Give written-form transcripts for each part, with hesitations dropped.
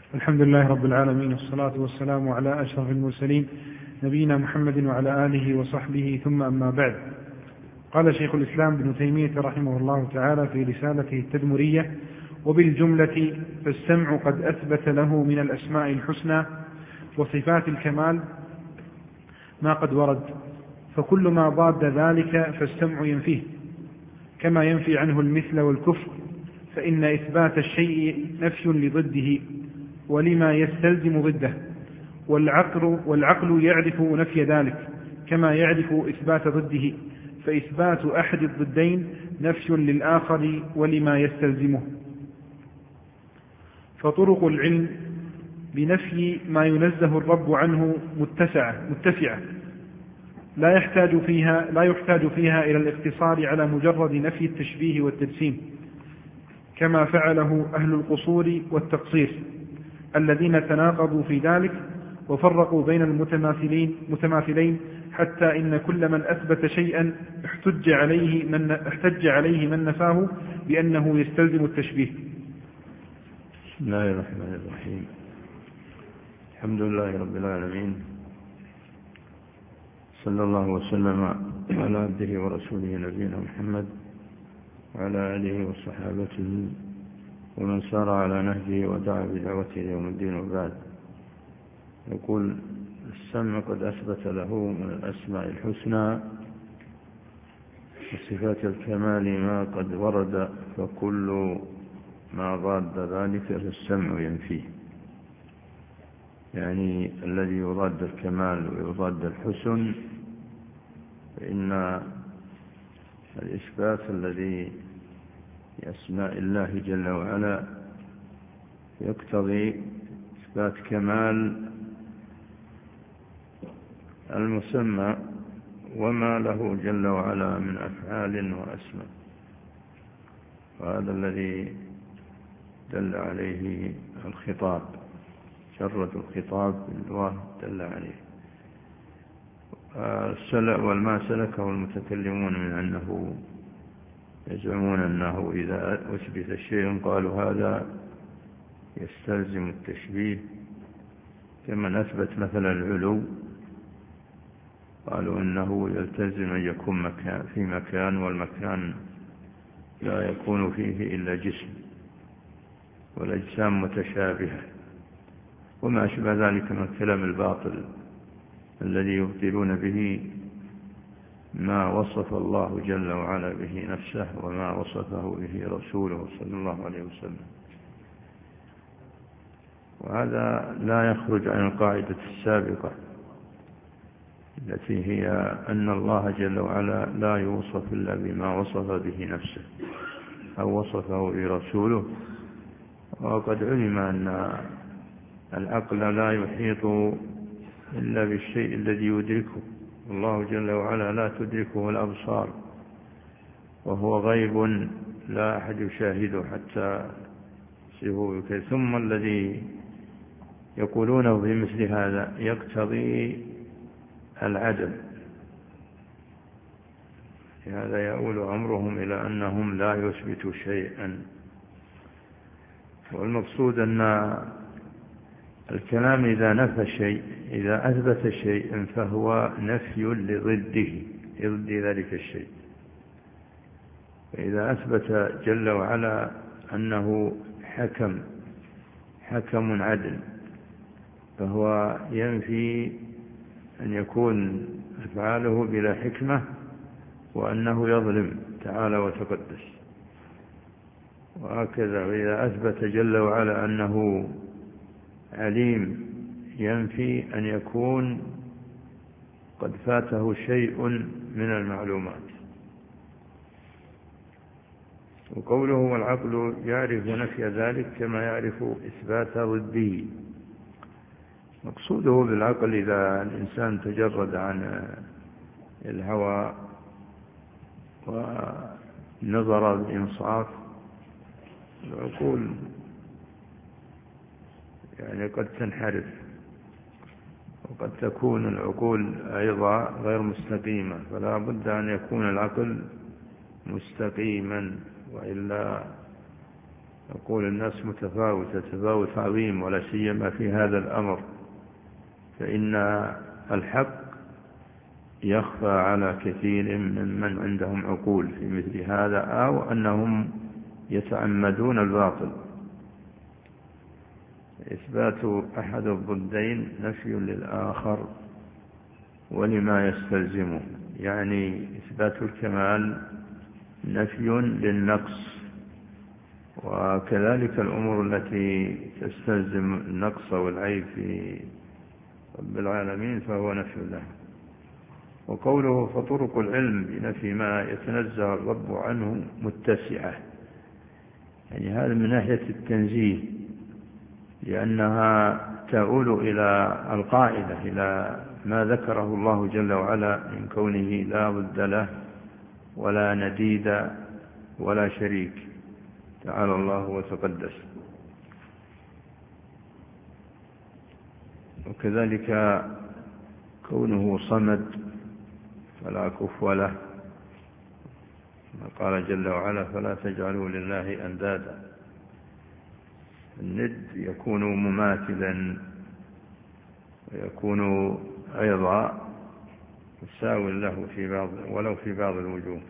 الحمد لله رب العالمين، والصلاة والسلام على أشرف المرسلين نبينا محمد وعلى آله وصحبه، ثم أما بعد. قال شيخ الإسلام ابن تيمية رحمه الله تعالى في رسالته التدمرية: وبالجملة فالسمع قد أثبت له من الأسماء الحسنى وصفات الكمال ما قد ورد، فكل ما ضاد ذلك فالسمع ينفيه، كما ينفي عنه المثل والكفر، فإن إثبات الشيء نفي لضده ولما يستلزم ضده، والعقل يعرف نفي ذلك كما يعرف إثبات ضده، فإثبات أحد الضدين نفي للآخر ولما يستلزمه. فطرق العلم بنفي ما ينزه الرب عنه متسعة لا يحتاج فيها إلى الاقتصار على مجرد نفي التشبيه والتجسيم، كما فعله أهل القصور والتقصير الذين تناقضوا في ذلك وفرقوا بين المتماثلين، حتى إن كل من أثبت شيئا احتج عليه من نفاه بأنه يستلزم التشبيه. بسم الله الرحمن الرحيم. الحمد لله رب العالمين، صلى الله وسلم على عبده ورسوله نبينا محمد وعلى آله وصحابته ومن سار على نهجه ودعا بدعوته يوم الدين. وبعد، يقول: السمع قد أثبت له من الأسماء الحسنى وصفات الكمال ما قد ورد، فكل ما ضاد ذلك فالسمع ينفيه. يعني الذي يضاد الكمال ويضاد الحسن، فإن الإثبات الذي بأسماء الله جل وعلا يقتضي إثبات كمال المسمى وما له جل وعلا من أفعال وأسماء، وهذا الذي دل عليه الخطاب، شرط الخطاب باللغة دل عليه. والما سلكه المتكلمون من أنه يزعمون أنه إذا أثبت الشيء قالوا هذا يستلزم التشبيه، كمن أثبت مثلا العلو قالوا إنه يلتزم أن يكون في مكان، والمكان لا يكون فيه إلا جسم، والأجسام متشابهة، وما أشبه ذلك من الكلام الباطل الذي يبطلون به ما وصف الله جل وعلا به نفسه وما وصفه به رسوله صلى الله عليه وسلم. وهذا لا يخرج عن القاعدة السابقة التي هي أن الله جل وعلا لا يوصف إلا بما وصف به نفسه أو وصفه برسوله. وقد علم أن العقل لا يحيط إلا بالشيء الذي يدركه، الله جل وعلا لا تدركه الأبصار، وهو غيب لا أحد يشاهده حتى يصفه. ثم الذي يقولونه بمثل هذا يقتضي العدم، هذا يؤول أمرهم إلى أنهم لا يثبتوا شيئا. والمقصود أن الكلام إذا نفى شيء، إذا أثبت شيء فهو نفي لضده، ضد ذلك الشيء. فإذا أثبت جل وعلا أنه حكم عدل، فهو ينفي أن يكون أفعاله بلا حكمة، وأنه يظلم تعالى وتقدس. وهكذا وإذا أثبت جل وعلا أنه عليم، ينفي أن يكون قد فاته شيء من المعلومات. وقوله والعقل يعرف نفي ذلك كما يعرف إثبات ضده. مقصوده بالعقل إذا الإنسان تجرد عن الهوى ونظر بإنصاف، العقول يعني قد تنحرف، وقد تكون العقول أيضا غير مستقيمة، فلا بد أن يكون العقل مستقيما، وإلا عقول الناس متفاوتة تفاوت عظيم، ولا سيما في هذا الأمر، فإن الحق يخفى على كثير ممن عندهم عقول في مثل هذا، أو أنهم يتعمدون الباطل. إثبات أحد الضدين نفي للآخر ولما يستلزمه، يعني إثبات الكمال نفي للنقص، وكذلك الأمور التي تستلزم النقص والعيب في رب العالمين فهو نفي له. وقوله فطرق العلم بنفي ما يتنزه الرب عنه متسعة، يعني هذا من ناحية التنزيه، لأنها تؤول إلى القاعدة، إلى ما ذكره الله جل وعلا من كونه لا ضد له ولا نديد ولا شريك، تعالى الله وتقدس. وكذلك كونه صمد فلا كفو له، قال جل وعلا فلا تجعلوا لله أندادا. الند يكون مماثلا ويكون أيضا مساو له في بعض ولو في بعض الوجوه.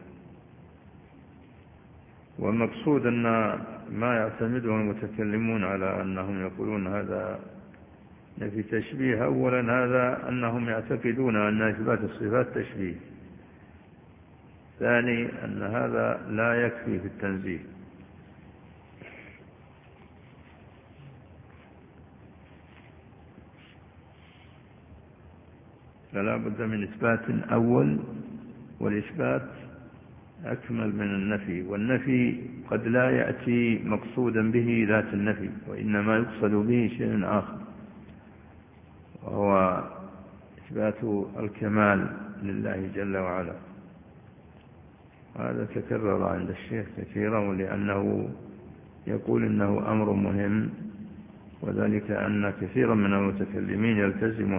والمقصود أن ما يعتمده المتكلمون على أنهم يقولون هذا نفي تشبيه، أولا هذا أنهم يعتقدون أن إثبات الصفات تشبيه، ثاني أن هذا لا يكفي في التنزيه، فلا بد من إثبات أول، والإثبات أكمل من النفي. والنفي قد لا يأتي مقصودا به ذات النفي، وإنما يقصد به شيء آخر، وهو إثبات الكمال لله جل وعلا. هذا تكرر عند الشيخ كثيرا، لأنه يقول إنه أمر مهم، وذلك أن كثيرا من المتكلمين يلتزم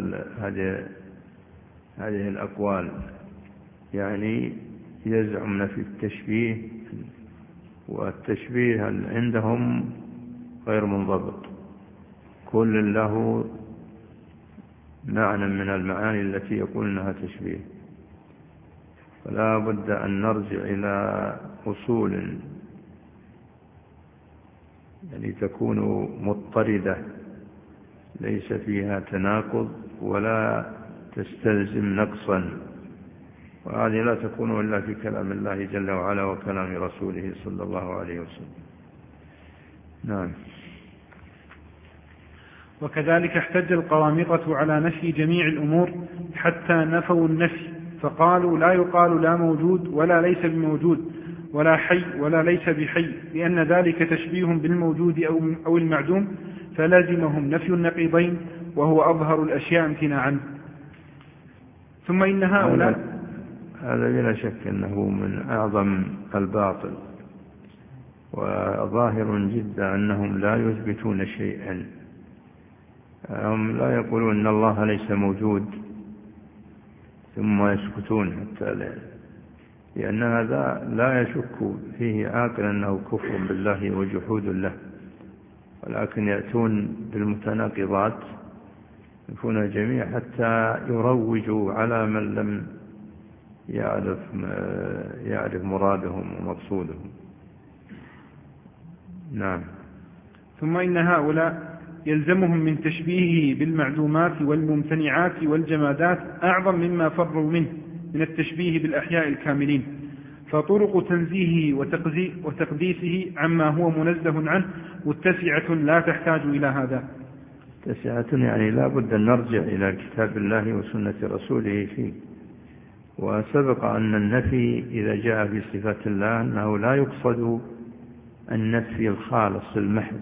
هذه الأقوال، يعني يزعم نفي التشبيه، والتشبيه عندهم غير منضبط، كل له معنى من المعاني التي يقول أنها تشبيه. فلا بد أن نرجع إلى أصول يعني تكون مضطردة ليس فيها تناقض ولا تستلزم نقصا، وهذه لا تكون إلا في كلام الله جل وعلا وكلام رسوله صلى الله عليه وسلم. نعم. وكذلك احتج القرامطة على نفي جميع الأمور حتى نفوا النفي، فقالوا لا يقال لا موجود ولا ليس بموجود ولا حي ولا ليس بحي، لأن ذلك تشبيه بالموجود أو المعدوم، فلازمهم نفي النقيضين وهو أظهر الأشياء امتناعا. ثم إن هؤلاء هذا بلا شك أنه من أعظم الباطل، وظاهر جدا أنهم لا يثبتون شيئا. هم لا يقولون أن الله ليس موجود ثم يسكتون حتى لأن هذا لا يشك فيه عاقل أنه كفر بالله وجحود له، ولكن يأتون بالمتناقضات يكون الجميع حتى يروجوا على من لم يعرف مرادهم ومقصودهم. نعم. ثم إن هؤلاء يلزمهم من تشبيهه بالمعدومات والممتنعات والجمادات أعظم مما فروا منه من التشبيه بالأحياء الكاملين، فطرق تنزيهه وتقديسه عما هو منزه عنه متسعة لا تحتاج إلى هذا. متسعة يعني لا بد أن نرجع إلى كتاب الله وسنة رسوله فيه. وسبق أن النفي إذا جاء في صفات الله أنه لا يقصد النفي الخالص المحض،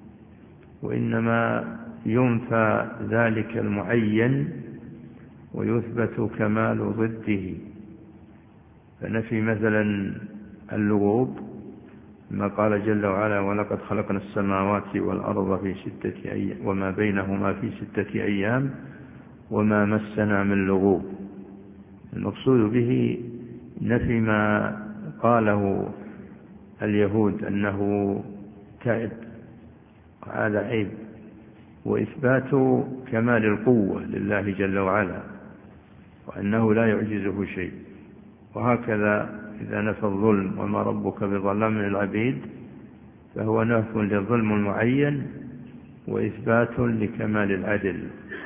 وإنما ينفى ذلك المعين ويثبت كمال ضده. فنفي مثلا اللغوب ما قال جل وعلا ولقد خلقنا السماوات والأرض في 6 أيام وما بينهما في 6 أيام وما مسنا من لغوب. المقصود به نفي ما قاله اليهود أنه تعب، هذا عيب. وإثبات كمال القوة لله جل وعلا وأنه لا يعجزه شيء. وهكذا إذا نفى الظلم وما ربك بظلام للعبيد فهو نفي للظلم المعين وإثبات لكمال العدل.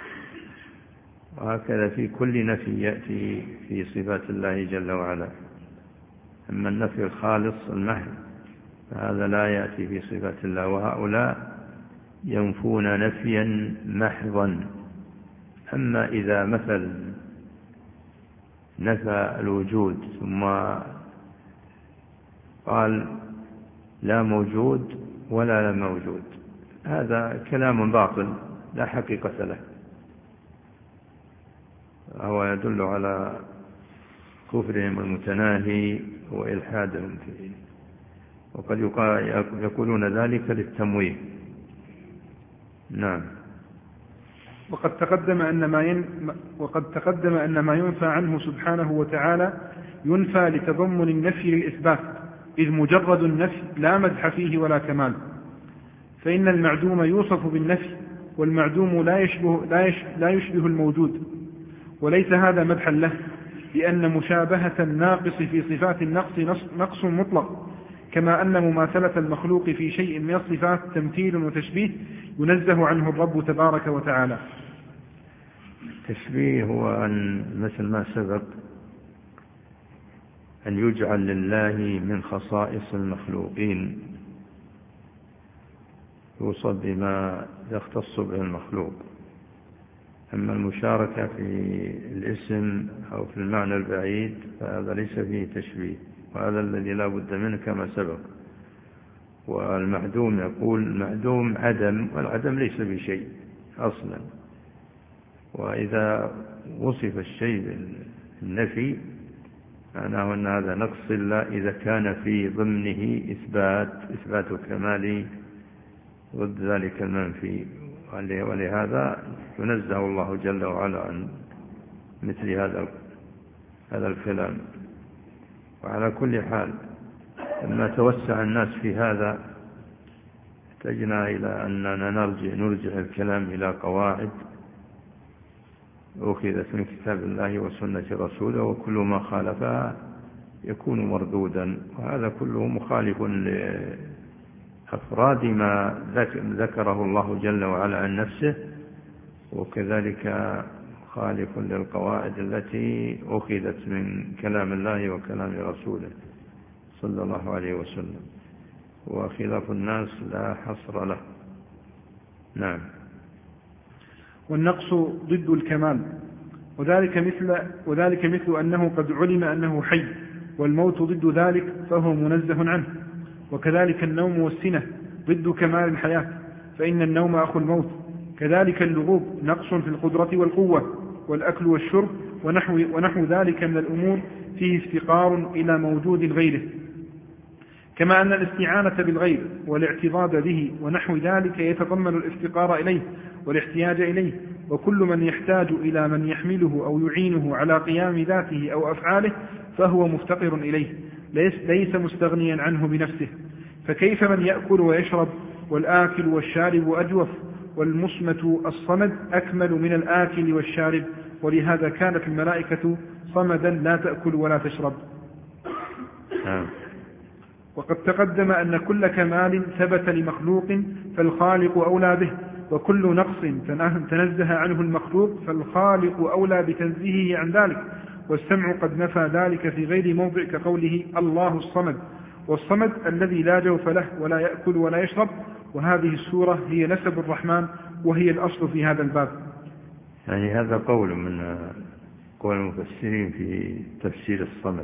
وهكذا في كل نفي يأتي في صفات الله جل وعلا. أما النفي الخالص المحض فهذا لا يأتي في صفات الله. وهؤلاء ينفون نفيا محضا. أما إذا مثل نفى الوجود ثم قال لا موجود ولا لا موجود، هذا كلام باطل لا حقيقة له، هو يدل على كفرهم المتناهي وإلحادهم فيه. وقد يقولون ذلك للتمويه. نعم. وقد تقدم أن ما ينفى عنه سبحانه وتعالى ينفى لتضمن النفي للإثبات، إذ مجرد النفي لا مدح فيه ولا كمال. فإن المعدوم يوصف بالنفي، والمعدوم لا يشبه الموجود، وليس هذا مدحا له، لأن مشابهة الناقص في صفات النقص نقص مطلق، كما أن مماثلة المخلوق في شيء من الصفات تمثيل وتشبيه ينزه عنه الرب تبارك وتعالى. التشبيه هو أن مثل ما سبق أن يجعل لله من خصائص المخلوقين يوصف بما يختص به المخلوق. أما المشاركة في الاسم أو في المعنى البعيد فهذا ليس فيه تشبيه، وهذا الذي لا بد منه كما سبق. والمعدوم يقول معدوم عدم، والعدم ليس بشيء أصلا. وإذا وصف الشيء بالنفي معناه أن هذا نقص إلا إذا كان في ضمنه إثبات كمال ضد ذلك المنفي. ولهذا ينزه الله جل وعلا عن مثل هذا الكلام. وعلى كل حال لما توسع الناس في هذا احتجنا إلى أننا نرجع الكلام إلى قواعد أخذت من كتاب الله وسنة رسوله، وكل ما خالفها يكون مردودا. وهذا كله مخالف لأفراد ما ذكره الله جل وعلا عن نفسه، وكذلك خالف للقواعد التي أخذت من كلام الله وكلام رسوله صلى الله عليه وسلم. وخلاف الناس لا حصر له. نعم. والنقص ضد الكمال، وذلك مثل أنه قد علم أنه حي، والموت ضد ذلك فهو منزه عنه. وكذلك النوم والسنة ضد كمال الحياة، فإن النوم أخو الموت. كذلك اللغوب نقص في القدرة والقوة، والأكل والشرب ونحو ذلك من الأمور فيه افتقار إلى موجود غيره. كما أن الاستعانة بالغير والاعتضاد به ونحو ذلك يتضمن الافتقار إليه والاحتياج إليه. وكل من يحتاج إلى من يحمله أو يعينه على قيام ذاته أو أفعاله فهو مفتقر إليه، ليس مستغنيا عنه بنفسه. فكيف من يأكل ويشرب والآكل والشارب أجوف، والمصمت الصمد أكمل من الآكل والشارب، ولهذا كانت الملائكة صمدا لا تأكل ولا تشرب. وقد تقدم أن كل كمال ثبت لمخلوق فالخالق أولى به، وكل نقص تنزه عنه المخلوق فالخالق أولى بتنزيهه عن ذلك. والسمع قد نفى ذلك في غير موضع كقوله الله الصمد، والصمد الذي لا جوف له ولا يأكل ولا يشرب. وهذه السورة هي نسب الرحمن، وهي الأصل في هذا الباب. يعني هذا قول من قول المفسرين في تفسير الصمد،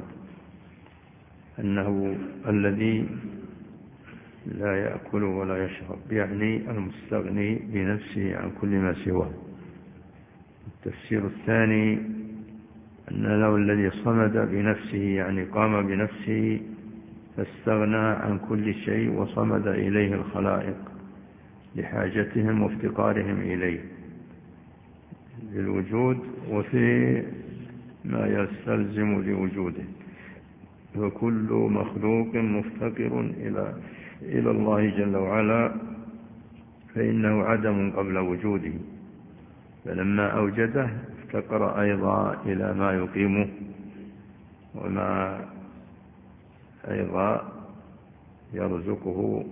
أنه الذي لا يأكل ولا يشرب، يعني المستغني بنفسه عن كل ما سواه. التفسير الثاني أنه الذي صمد بنفسه، يعني قام بنفسه فاستغنى عن كل شيء وصمد إليه الخلائق لحاجتهم وافتقارهم إليه للوجود وفي ما يستلزم لوجوده. وكل مخلوق مفتقر إلى الله جل وعلا فإنه عدم قبل وجوده، فلما أوجده افتقر أيضا إلى ما يقيمه وما أيضا يرزقه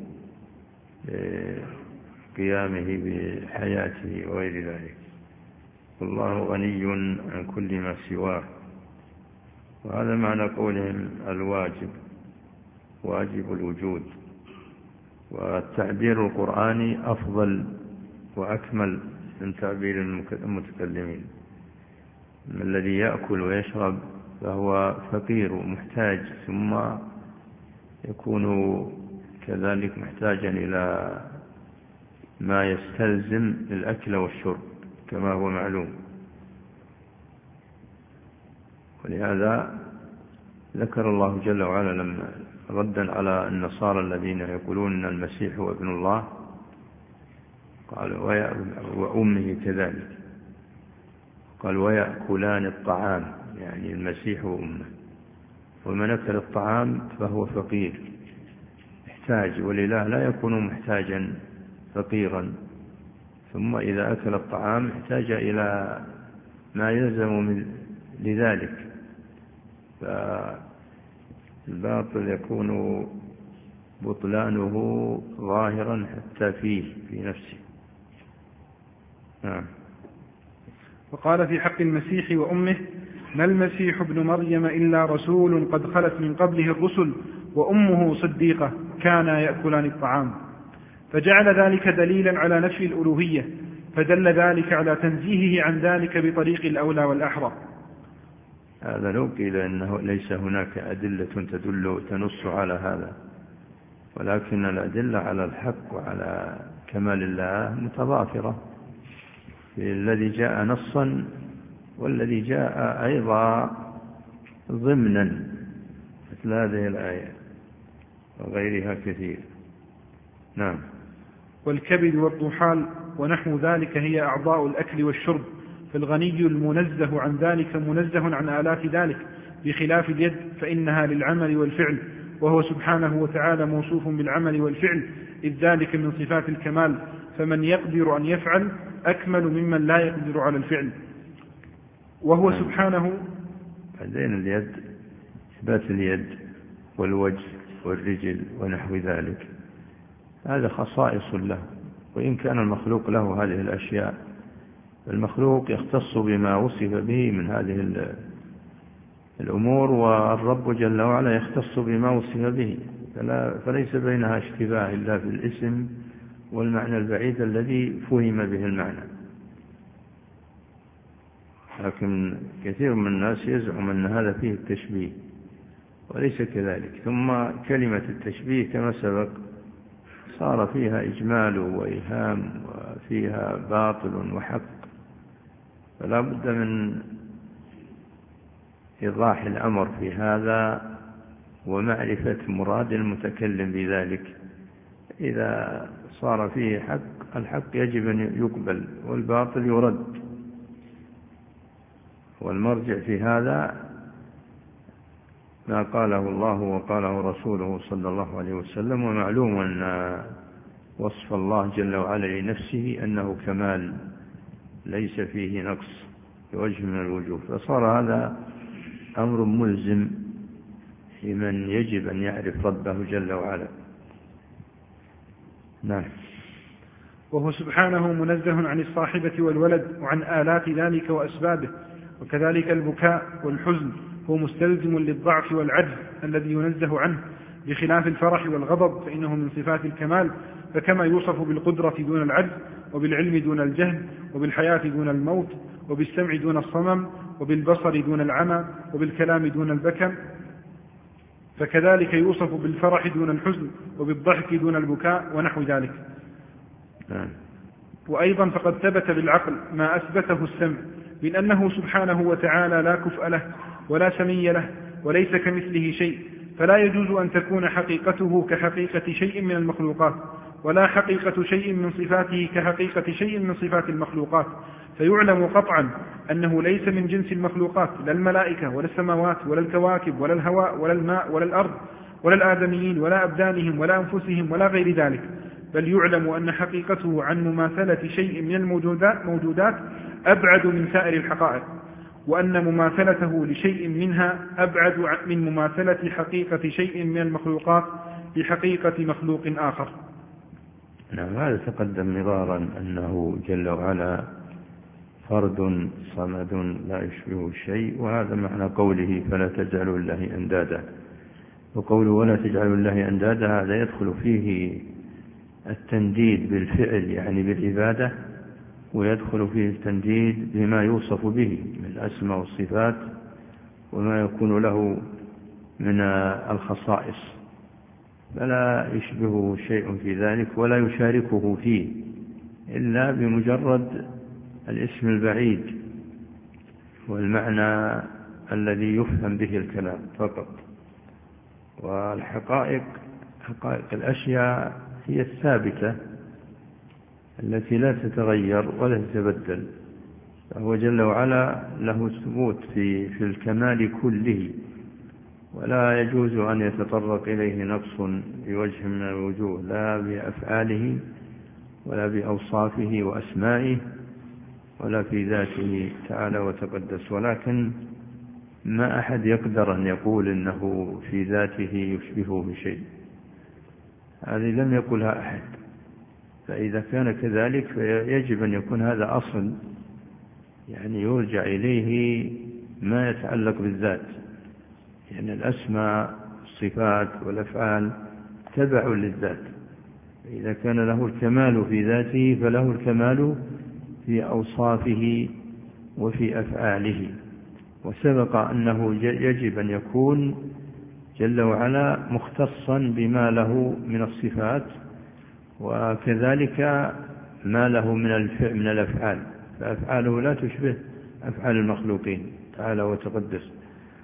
قيامه بحياته وغير ذلك. والله غني عن كل ما سواه. وهذا معنى قولهم الواجب، واجب الوجود. والتعبير القرآني أفضل وأكمل من تعبير المتكلمين. الذي يأكل ويشرب فهو فقير ومحتاج، ثم يكون كذلك محتاجا إلى ما يستلزم الأكل والشرب كما هو معلوم. ولهذا ذكر الله جل وعلا لما ردا على النصارى الذين يقولون أن المسيح هو ابن الله، قال وأمه كذلك، قال ويأكلان الطعام، يعني المسيح وأمه. ومن أكل الطعام فهو فقير محتاج، والإله لا يكون محتاجا فقيرا، ثم إذا أكل الطعام احتاج إلى ما يلزم لذلك، فالباطل يكون بطلانه ظاهرا حتى في نفسه. نعم. وقال في حق المسيح وأمه: ما المسيح ابن مريم إلا رسول قد خلت من قبله الرسل وأمه صديقة كانا يأكلان الطعام، فجعل ذلك دليلا على نفي الألوهية، فدل ذلك على تنزيهه عن ذلك بطريق الأولى والأحرى. هذا لو قيل أنه ليس هناك أدلة تنص على هذا، ولكن الأدلة على الحق وعلى كمال الله متضافرة، في الذي جاء نصا والذي جاء أيضا ضمنا مثل هذه الآية وغيرها كثير. نعم. والكبد والطحال ونحو ذلك هي أعضاء الأكل والشرب، فالغني المنزه عن ذلك منزه عن آلات ذلك، بخلاف اليد فإنها للعمل والفعل، وهو سبحانه وتعالى موصوف بالعمل والفعل، إذ ذلك من صفات الكمال، فمن يقدر أن يفعل أكمل ممن لا يقدر على الفعل. وهو سبحانه. بعدين اليد، إثبات اليد والوجه والرجل ونحو ذلك، هذا خصائص له، وإن كان المخلوق له هذه الأشياء، المخلوق يختص بما وصف به من هذه الأمور، والرب جل وعلا يختص بما وصف به، فليس بينها اشتباه إلا في الاسم والمعنى البعيد الذي فهم به المعنى. لكن كثير من الناس يزعم أن هذا فيه التشبيه، وليس كذلك. ثم كلمة التشبيه كما سبق صار فيها إجمال وإيهام، وفيها باطل وحق، فلا بد من إيضاح الأمر في هذا ومعرفة مراد المتكلم بذلك. إذا صار فيه حق، الحق يجب أن يقبل والباطل يرد، والمرجع في هذا ما قاله الله وقاله رسوله صلى الله عليه وسلم. ومعلوم أن وصف الله جل وعلا لنفسه أنه كمال ليس فيه نقص بوجه من الوجوه، فصار هذا أمر ملزم لمن يجب أن يعرف ربه جل وعلا. نعم. وهو سبحانه منزه عن الصاحبة والولد وعن آلات ذلك وأسبابه، وكذلك البكاء والحزن هو مستلزم للضعف والعجز الذي ينزه عنه، بخلاف الفرح والغضب فإنه من صفات الكمال، فكما يوصف بالقدرة دون العجز، وبالعلم دون الجهل، وبالحياة دون الموت، وبالسمع دون الصمم، وبالبصر دون العمى، وبالكلام دون البكم، فكذلك يوصف بالفرح دون الحزن، وبالضحك دون البكاء ونحو ذلك. وأيضا فقد ثبت بالعقل ما أثبته السمع من أنه سبحانه وتعالى لا كفء له ولا سمي له وليس كمثله شيء، فلا يجوز أن تكون حقيقته كحقيقة شيء من المخلوقات، ولا حقيقة شيء من صفاته كحقيقة شيء من صفات المخلوقات، فيعلم قطعا أنه ليس من جنس المخلوقات، لا الملائكة ولا السماوات ولا الكواكب ولا الهواء ولا الماء ولا الأرض، ولا الآدميين ولا أبدانهم ولا أنفسهم ولا غير ذلك، بل يعلم أن حقيقته عن مماثلة شيء من الموجودات أبعد من سائر الحقائق، وأن مماثلته لشيء منها أبعد من مماثلة حقيقة شيء من المخلوقات بحقيقة مخلوق آخر. نعم، هذا تقدم مرارا أنه جل وعلا فرد صمد لا يشبه شيء، وهذا معنى قوله فلا تجعلوا لله أندادا. وقوله ولا تجعلوا لله أندادا هذا يدخل فيه التنديد بالفعل يعني بالعبادة، ويدخل فيه التنديد بما يوصف به من الأسماء والصفات وما يكون له من الخصائص، فلا يشبهه شيء في ذلك ولا يشاركه فيه إلا بمجرد الاسم البعيد والمعنى الذي يفهم به الكلام فقط. والحقائق حقائق الأشياء هي الثابتة التي لا تتغير ولا تتبدل، فهو جل وعلا له ثبوت في الكمال كله، ولا يجوز أن يتطرق إليه نقص بوجه من الوجوه، لا بأفعاله ولا بأوصافه وأسمائه ولا في ذاته تعالى وتقدس. ولكن ما أحد يقدر أن يقول إنه في ذاته يشبهه بشيء، هذه لم يقلها أحد. فإذا كان كذلك فيجب أن يكون هذا أصل يعني يرجع إليه ما يتعلق بالذات، يعني الأسماء الصفات والأفعال تبع للذات، إذا كان له الكمال في ذاته فله الكمال في أوصافه وفي أفعاله. وسبق أنه يجب أن يكون جل وعلا مختصا بما له من الصفات، وكذلك ما له من الأفعال، فأفعاله لا تشبه أفعال المخلوقين تعالى وتقدس.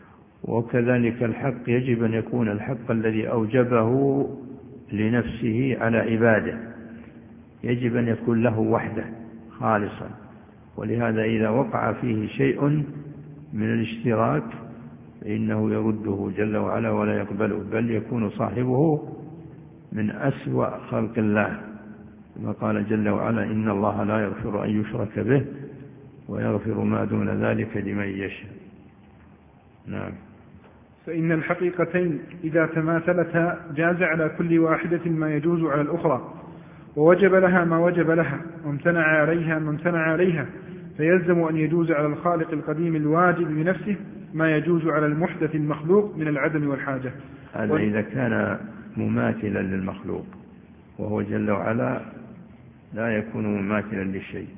وكذلك الحق يجب أن يكون الحق الذي أوجبه لنفسه على عباده، يجب أن يكون له وحده خالصا. ولهذا إذا وقع فيه شيء من الاشتراك فإنه يرده جل وعلا ولا يقبله، بل يكون صاحبه من أسوأ خلق الله، كما قال جل وعلا إن الله لا يغفر أن يشرك به ويغفر ما دون ذلك لمن يشاء. نعم. فإن الحقيقتين إذا تماثلتا جاز على كل واحدة ما يجوز على الأخرى، ووجب لها ما وجب لها، وامتنع عليها ما امتنع عليها، فيلزم أن يجوز على الخالق القديم الواجب بنفسه ما يجوز على المحدث المخلوق من العدم والحاجة. هذا إذا كان مماثلا للمخلوق، وهو جل وعلا لا يكون مماثلا للشيء،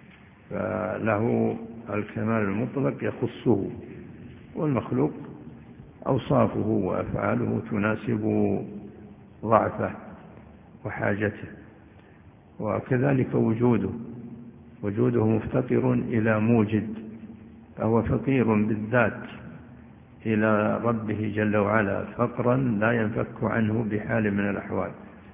فله الكمال المطلق يخصه، والمخلوق أوصافه وأفعاله تناسب ضعفه وحاجته. وكذلك وجوده مفتقر إلى موجد، فهو فقير بالذات إلى ربه جل وعلا فقرا لا ينفك عنه بحال من الأحوال،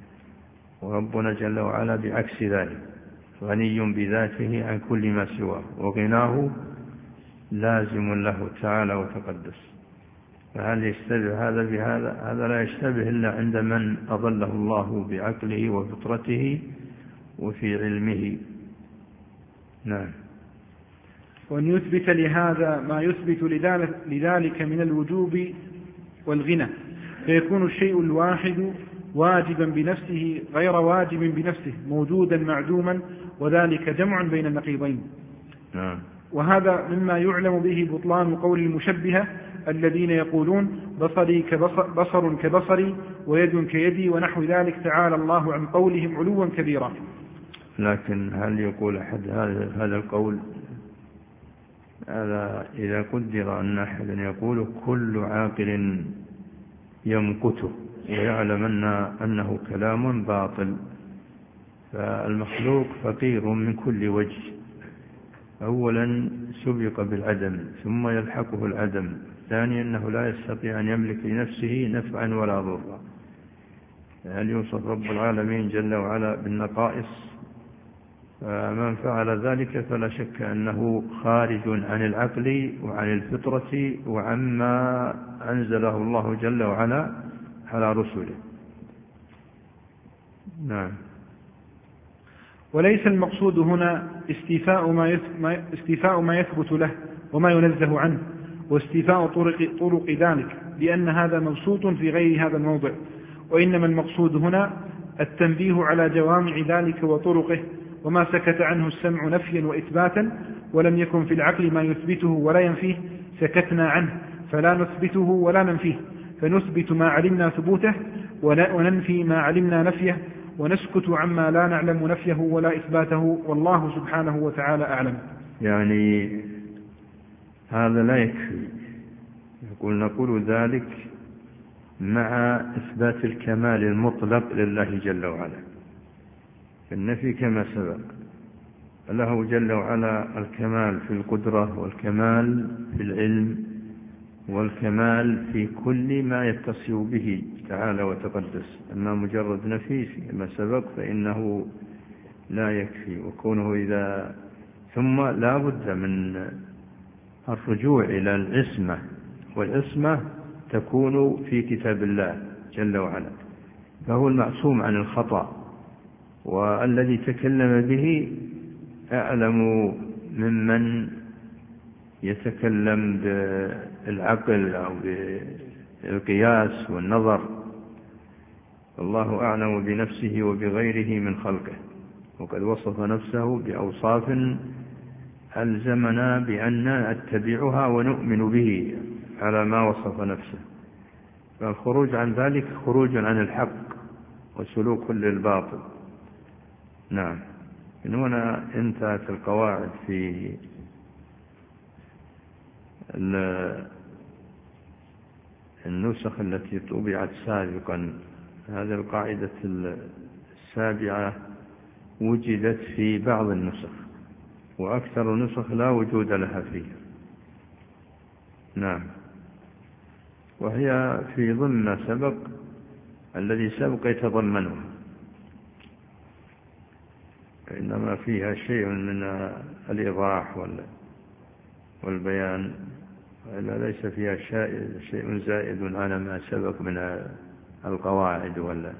وربنا جل وعلا بعكس ذلك غني بذاته عن كل ما سواه، وغناه لازم له تعالى وتقدس. فهل يشتبه هذا بهذا؟ هذا لا يشتبه إلا عند من أضله الله بعقله وفطرته وفي علمه. نعم. وأن يثبت لهذا ما يثبت لذلك من الوجوب والغنى، فيكون الشيء الواحد واجبا بنفسه غير واجب بنفسه، موجودا معدوما، وذلك جمع بين النقيضين. نعم. وهذا مما يعلم به بطلان قول المشبهة الذين يقولون بصري بصر كبصري ويد كيدي ونحو ذلك، تعالى الله عن قولهم علوا كبيرا. لكن هل يقول أحد هذا القول؟ هذا إذا قدر أن أحد يقول كل عاقل يمقته ويعلم أنه كلام باطل. فالمخلوق فقير من كل وجه، أولا سبق بالعدم ثم يلحقه العدم، ثانيا أنه لا يستطيع أن يملك لنفسه نفعا ولا ضرا. هل يوصف رب العالمين جل وعلا بالنقائص؟ فمن فعل ذلك فلا شك أنه خارج عن العقل وعن الفطرة وعما أنزله الله جل وعلا على رسله. نعم. وليس المقصود هنا استيفاء ما يثبت له وما ينزه عنه، واستيفاء طرق ذلك، لأن هذا مبسوط في غير هذا الموضع، وإنما المقصود هنا التنبيه على جوامع ذلك وطرقه، وما سكت عنه السمع نفيا وإثباتا ولم يكن في العقل ما يثبته ولا ينفيه سكتنا عنه، فلا نثبته ولا ننفيه، فنثبت ما علمنا ثبوته وننفي ما علمنا نفيه، ونسكت عما لا نعلم نفيه ولا إثباته، والله سبحانه وتعالى أعلم. يعني هذا لا يكفي، نقول ذلك مع إثبات الكمال المطلق لله جل وعلا. النفي كما سبق، له جل وعلا الكمال في القدرة والكمال في العلم والكمال في كل ما يتصف به تعالى وتقدس. أما مجرد نفي كما سبق فإنه لا يكفي، وكونه إذا ثم لا بد من الرجوع إلى العصمة، والعصمة تكون في كتاب الله جل وعلا، فهو المعصوم عن الخطأ، والذي تكلم به أعلم ممن يتكلم بالعقل أو بالقياس والنظر. الله أعلم بنفسه وبغيره من خلقه، وقد وصف نفسه بأوصاف ألزمنا بأن نتبعها ونؤمن به على ما وصف نفسه، فالخروج عن ذلك خروج عن الحق وسلوك للباطل. نعم. من هنا انتهت القواعد في النسخ التي طبعت سابقا. هذه القاعدة السابعة وجدت في بعض النسخ، وأكثر النسخ لا وجود لها فيها. نعم. وهي في ضمن ما سبق، الذي سبق يتضمنها، إنما فيها شيء من الإيضاح والبيان، وإلا ليس فيها شيء زائد على ما سبق من القواعد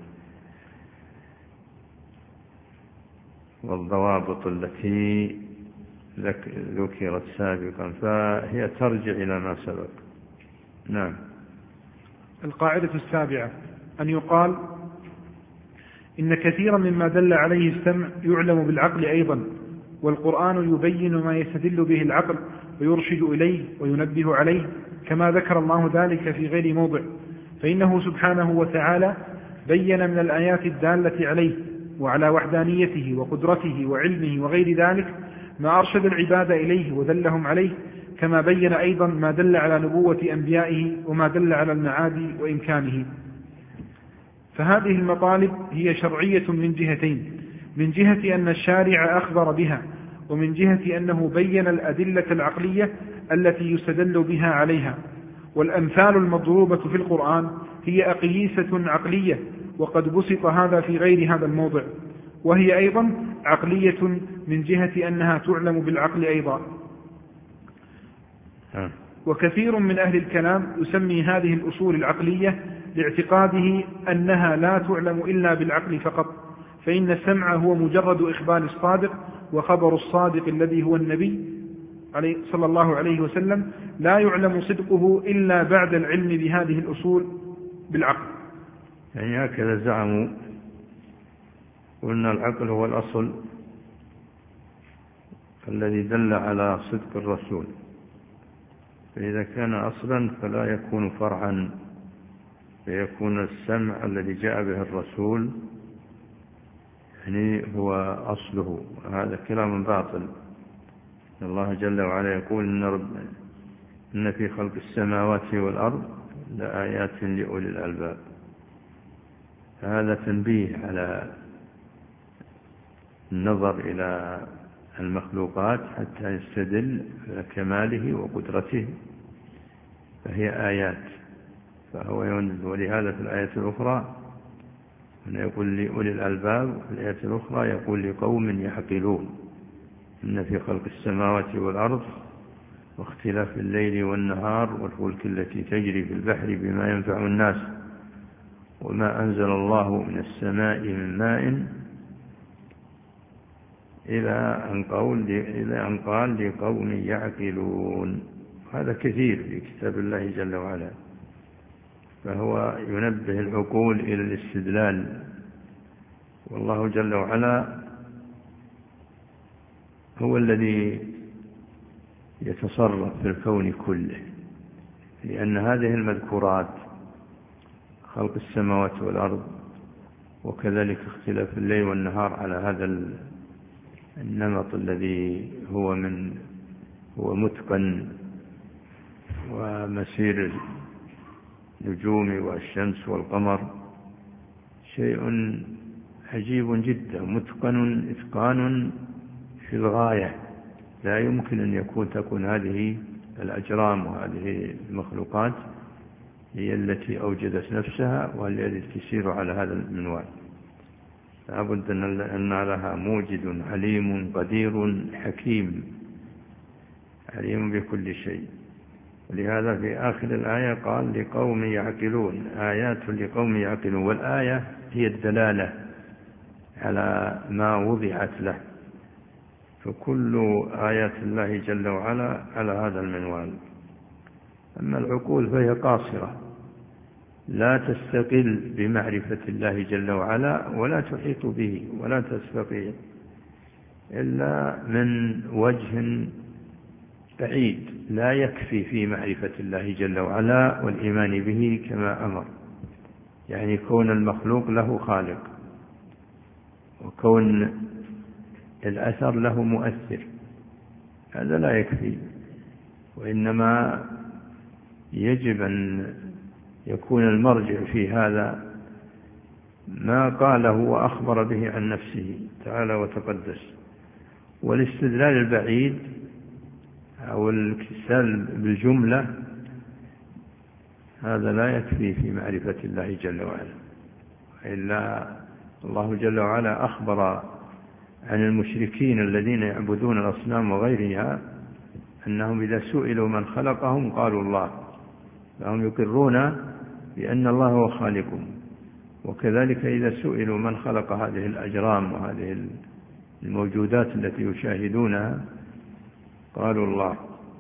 والضوابط التي ذكرت سابقا، فهي ترجع إلى ما سبق. نعم. القاعدة السابعة أن يقال إن كثيرا مما دل عليه السمع يعلم بالعقل أيضا، والقرآن يبين ما يستدل به العقل ويرشد إليه وينبه عليه، كما ذكر الله ذلك في غير موضع، فإنه سبحانه وتعالى بين من الآيات الدالة عليه وعلى وحدانيته وقدرته وعلمه وغير ذلك ما أرشد العباد إليه ودلهم عليه، كما بين أيضا ما دل على نبوة أنبيائه وما دل على المعاد وإمكانه. فهذه المطالب هي شرعية من جهتين: من جهة أن الشارع أخبر بها، ومن جهة أنه بين الأدلة العقلية التي يستدل بها عليها. والأمثال المضروبة في القرآن هي أقيسة عقلية، وقد بسط هذا في غير هذا الموضع، وهي أيضا عقلية من جهة أنها تعلم بالعقل أيضا. وكثير من أهل الكلام يسمي هذه الأصول العقلية لاعتقاده أنها لا تعلم إلا بالعقل فقط، فإن السمع هو مجرد إخبار الصادق، وخبر الصادق الذي هو النبي صلى الله عليه وسلم لا يعلم صدقه إلا بعد العلم بهذه الأصول بالعقل. يعني هكذا زعموا، قلنا العقل هو الأصل الذي دل على صدق الرسول، فإذا كان أصلا فلا يكون فرعا، فيكون السمع الذي جاء به الرسول يعني هو أصله. هذا كلام باطل. الله جل وعلا يقول إن في خلق السماوات والأرض لآيات لأولي الألباب. هذا تنبيه على النظر إلى المخلوقات حتى يستدل على كماله وقدرته، فهي آيات، فهو ينزل. ولهذا في الآية الأخرى يقول لأولي الألباب، في الآية الأخرى يقول لقوم يعقلون إن في خلق السماوات والأرض واختلاف الليل والنهار والفلك التي تجري في البحر بما ينفع الناس وما أنزل الله من السماء من ماء إلى أن قال لقوم يعقلون. هذا كثير في كتاب الله جل وعلا، فهو ينبه العقول إلى الاستدلال. والله جل وعلا هو الذي يتصرف في الكون كله، لأن هذه المذكورات خلق السماوات والأرض وكذلك اختلاف الليل والنهار على هذا النمط الذي هو متقن، ومسير النجوم والشمس والقمر شيء عجيب جدا، متقن إتقان في الغاية. لا يمكن أن تكون هذه الأجرام وهذه المخلوقات هي التي أوجدت نفسها وهي التي تسير على هذا المنوال. لابد أن لها موجد عليم قدير حكيم عليم بكل شيء. ولهذا في آخر الآية قال لقوم يعقلون، آيات لقوم يعقلون، والآية هي الدلالة على ما وضعت له، فكل آيات الله جل وعلا على هذا المنوال. أما العقول فهي قاصرة، لا تستقل بمعرفة الله جل وعلا ولا تحيط به ولا تستطيع إلا من وجه بعيد، لا يكفي في معرفة الله جل وعلا والإيمان به كما أمر، يعني كون المخلوق له خالق وكون الأثر له مؤثر، هذا لا يكفي، وإنما يجب أن يكون المرجع في هذا ما قاله وأخبر به عن نفسه تعالى وتقدس. والاستدلال البعيد أو الاستدلال بالجملة هذا لا يكفي في معرفة الله جل وعلا، إلا الله جل وعلا أخبر عن المشركين الذين يعبدون الأصنام وغيرها أنهم إذا سئلوا من خلقهم قالوا الله، فهم يقرون بأن الله هو خالقهم. وكذلك إذا سئلوا من خلق هذه الأجرام وهذه الموجودات التي يشاهدونها قالوا الله.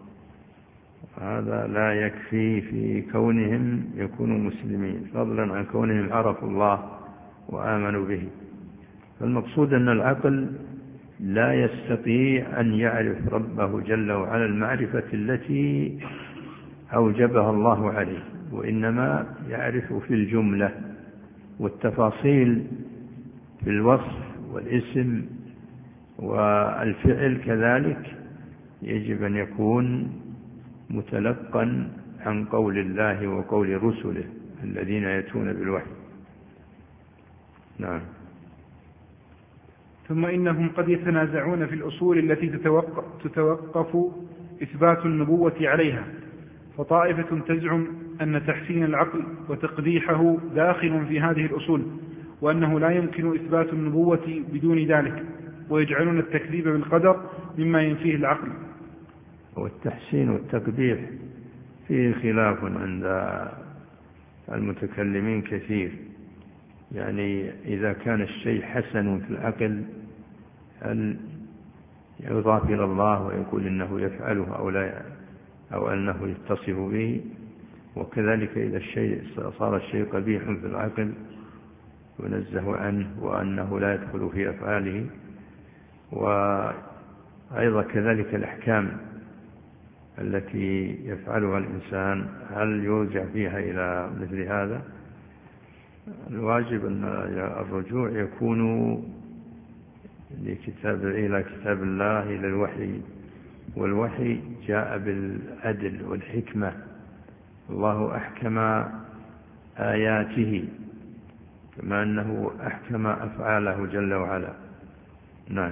هذا لا يكفي في كونهم يكونوا مسلمين، فضلا عن كونهم عرفوا الله وآمنوا به. فالمقصود أن العقل لا يستطيع أن يعرف ربه جل وعلا المعرفة التي أوجبها الله عليه، وإنما يعرف في الجملة، والتفاصيل في الوصف والاسم والفعل كذلك يجب أن يكون متلقا عن قول الله وقول رسله الذين يأتون بالوحي. نعم. ثم إنهم قد يتنازعون في الأصول التي تتوقف إثبات النبوة عليها، فطائفة تزعم أن تحسين العقل وتقبيحه داخل في هذه الأصول، وأنه لا يمكن إثبات النبوة بدون ذلك، ويجعلون التكذيب بالقدر مما ينفيه العقل. والتحسين والتقبيح فيه خلاف عند المتكلمين كثير، يعني إذا كان الشيء حسن في العقل هل يضاف إلى الله ويقول إنه يفعله أو أنه يتصف به؟ وكذلك إذا صار الشيء قبيح في العقل ينزه عنه وأنه لا يدخل في أفعاله. وأيضا كذلك الأحكام التي يفعلها الإنسان هل يرجع فيها إلى مثل هذا؟ الواجب أن الرجوع يكون إلى كتاب الله، إلى الوحي، والوحي جاء بالعدل والحكمة. الله أحكم آياته كما أنه أحكم أفعاله جل وعلا. نعم.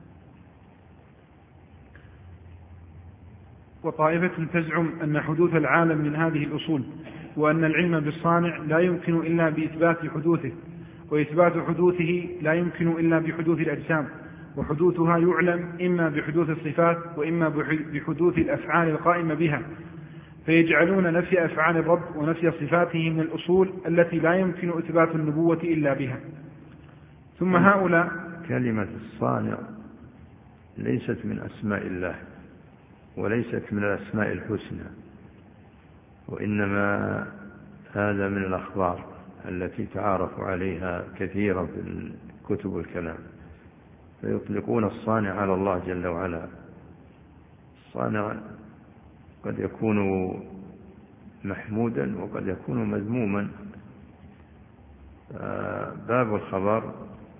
وطائفة تزعم أن حدوث العالم من هذه الأصول، وأن العلم بالصانع لا يمكن إلا بإثبات حدوثه، وإثبات حدوثه لا يمكن إلا بحدوث الأجسام، وحدوثها يعلم إما بحدوث الصفات وإما بحدوث الأفعال القائمة بها، فيجعلون نفي أفعال الرب ونفي صفاته من الأصول التي لا يمكن إثبات النبوة إلا بها. ثم هؤلاء كلمة الصانع ليست من أسماء الله وليست من الأسماء الحسنى، وإنما هذا من الأخبار التي تعارف عليها كثيرا في كتب الكلام، فيطلقون الصانع على الله جل وعلا. الصانع قد يكون محمودا وقد يكون مذموما. باب الخبر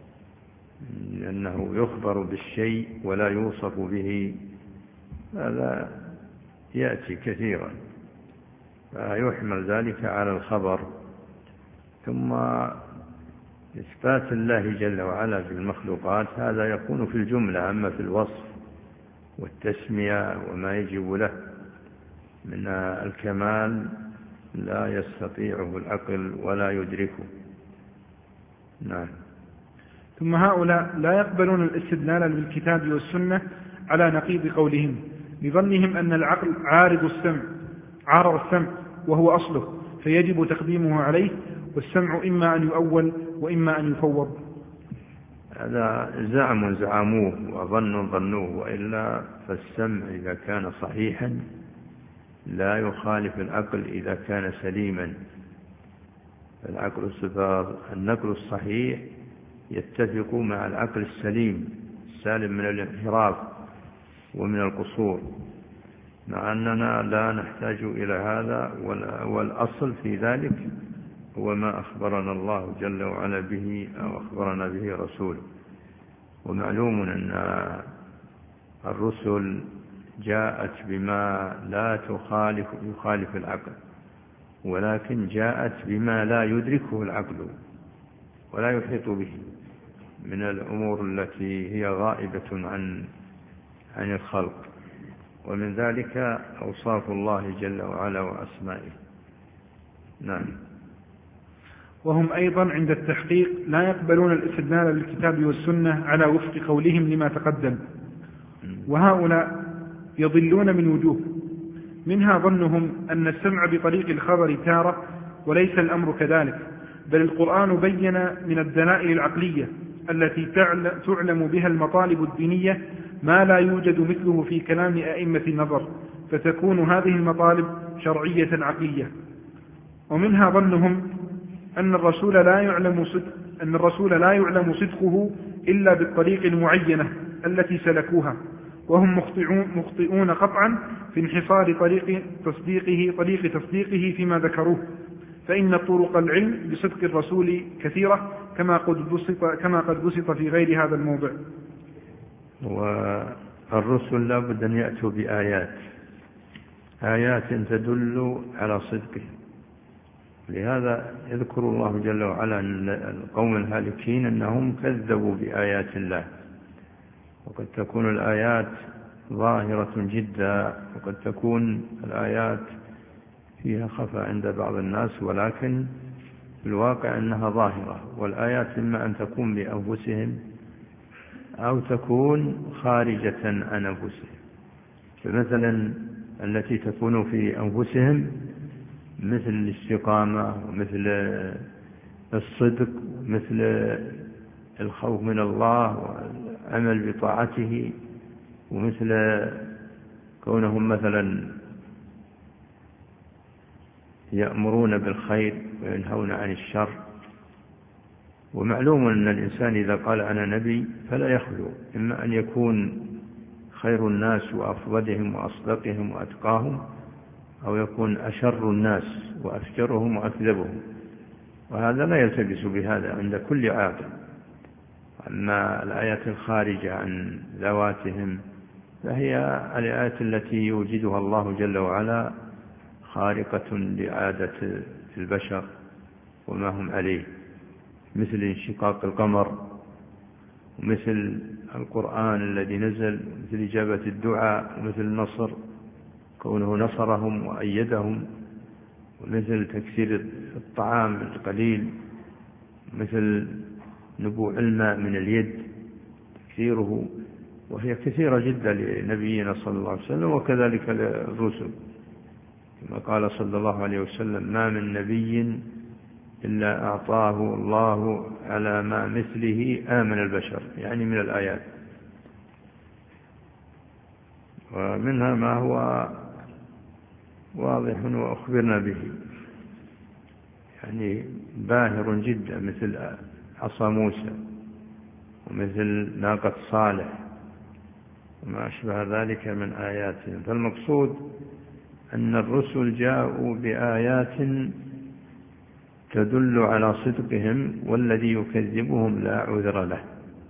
أنه يخبر بالشيء ولا يوصف به، هذا يأتي كثيرا، فيحمل ذلك على الخبر. ثم إثبات الله جل وعلا في المخلوقات هذا يكون في الجملة، أما في الوصف والتسمية وما يجب له من الكمال لا يستطيعه العقل ولا يدركه. نعم. ثم هؤلاء لا يقبلون الاستدلال بالكتاب والسنة على نقيض قولهم، بظنهم أن العقل عارض السمع وهو أصله، فيجب تقديمه عليه، والسمع إما أن يؤول وإما أن يفوض. هذا زعموه وظنوه، وإلا فالسمع إذا كان صحيحا لا يخالف العقل إذا كان سليما. النقل الصحيح يتفق مع العقل السليم السالم من الانحراف ومن القصور، مع أننا لا نحتاج إلى هذا، والأصل في ذلك هو ما أخبرنا الله جل وعلا به أو أخبرنا به رسوله. ومعلوم أن الرسل جاءت بما لا يخالف العقل، ولكن جاءت بما لا يدركه العقل ولا يحيط به من الأمور التي هي غائبة عن الخلق، ومن ذلك أوصاف الله جل وعلا وأسمائه. نعم. وهم أيضا عند التحقيق لا يقبلون الاستدلال بالكتاب والسنة على وفق قولهم لما تقدم. وهؤلاء يضلون من وجوه، منها ظنهم أن السمع بطريق الخبر تارة، وليس الأمر كذلك، بل القرآن بين من الدلائل العقلية التي تعلم بها المطالب الدينية ما لا يوجد مثله في كلام أئمة النظر، فتكون هذه المطالب شرعية عقلية. ومنها ظنهم أن الرسول لا يعلم صدقه إلا بالطريق المعينة التي سلكوها، وهم مخطئون قطعا في انحصار طريق تصديقه فيما ذكروه، فإن طرق العلم بصدق الرسول كثيرة كما قد بسط في غير هذا الموضع. والرسل لا بد أن يأتوا آيات تدل على صدقه. لهذا يذكر الله جل وعلا أن القوم الهالكين أنهم كذبوا بآيات الله، وقد تكون الآيات ظاهرة جدا، وقد تكون الآيات فيها خفى عند بعض الناس، ولكن في الواقع أنها ظاهرة. والآيات إما أن تكون بأنفسهم أو تكون خارجة عن أنفسهم. فمثلا التي تكون في أنفسهم مثل الاستقامة ومثل الصدق ومثل الخوف من الله والعمل بطاعته، ومثل كونهم مثلا يأمرون بالخير وينهون عن الشر. ومعلوم أن الإنسان إذا قال أنا نبي فلا يخلو إما أن يكون خير الناس وأفضلهم وأصدقهم وأتقاهم، أو يكون أشر الناس وأفجرهم وأكذبهم، وهذا لا يلتبس بهذا عند كل عاقل. أما الآيات الخارجة عن ذواتهم فهي الآيات التي يوجدها الله جل وعلا خارقة لعادة البشر وما هم عليه، مثل انشقاق القمر، ومثل القرآن الذي نزل، مثل إجابة الدعاء، ومثل النصر كونه نصرهم وأيدهم، ومثل تكسير الطعام القليل، مثل نبوع الماء من اليد تكسيره، وهي كثيرة جدا لنبينا صلى الله عليه وسلم وكذلك للرسل. كما قال صلى الله عليه وسلم: ما من نبي إلا أعطاه الله على ما مثله آمن البشر، يعني من الآيات. ومنها ما هو واضح وأخبرنا به، يعني باهر جدا، مثل عصا موسى ومثل ناقة صالح وما أشبه ذلك من آياتهم. فالمقصود أن الرسل جاءوا بآيات تدل على صدقهم، والذي يكذبهم لا عذر له،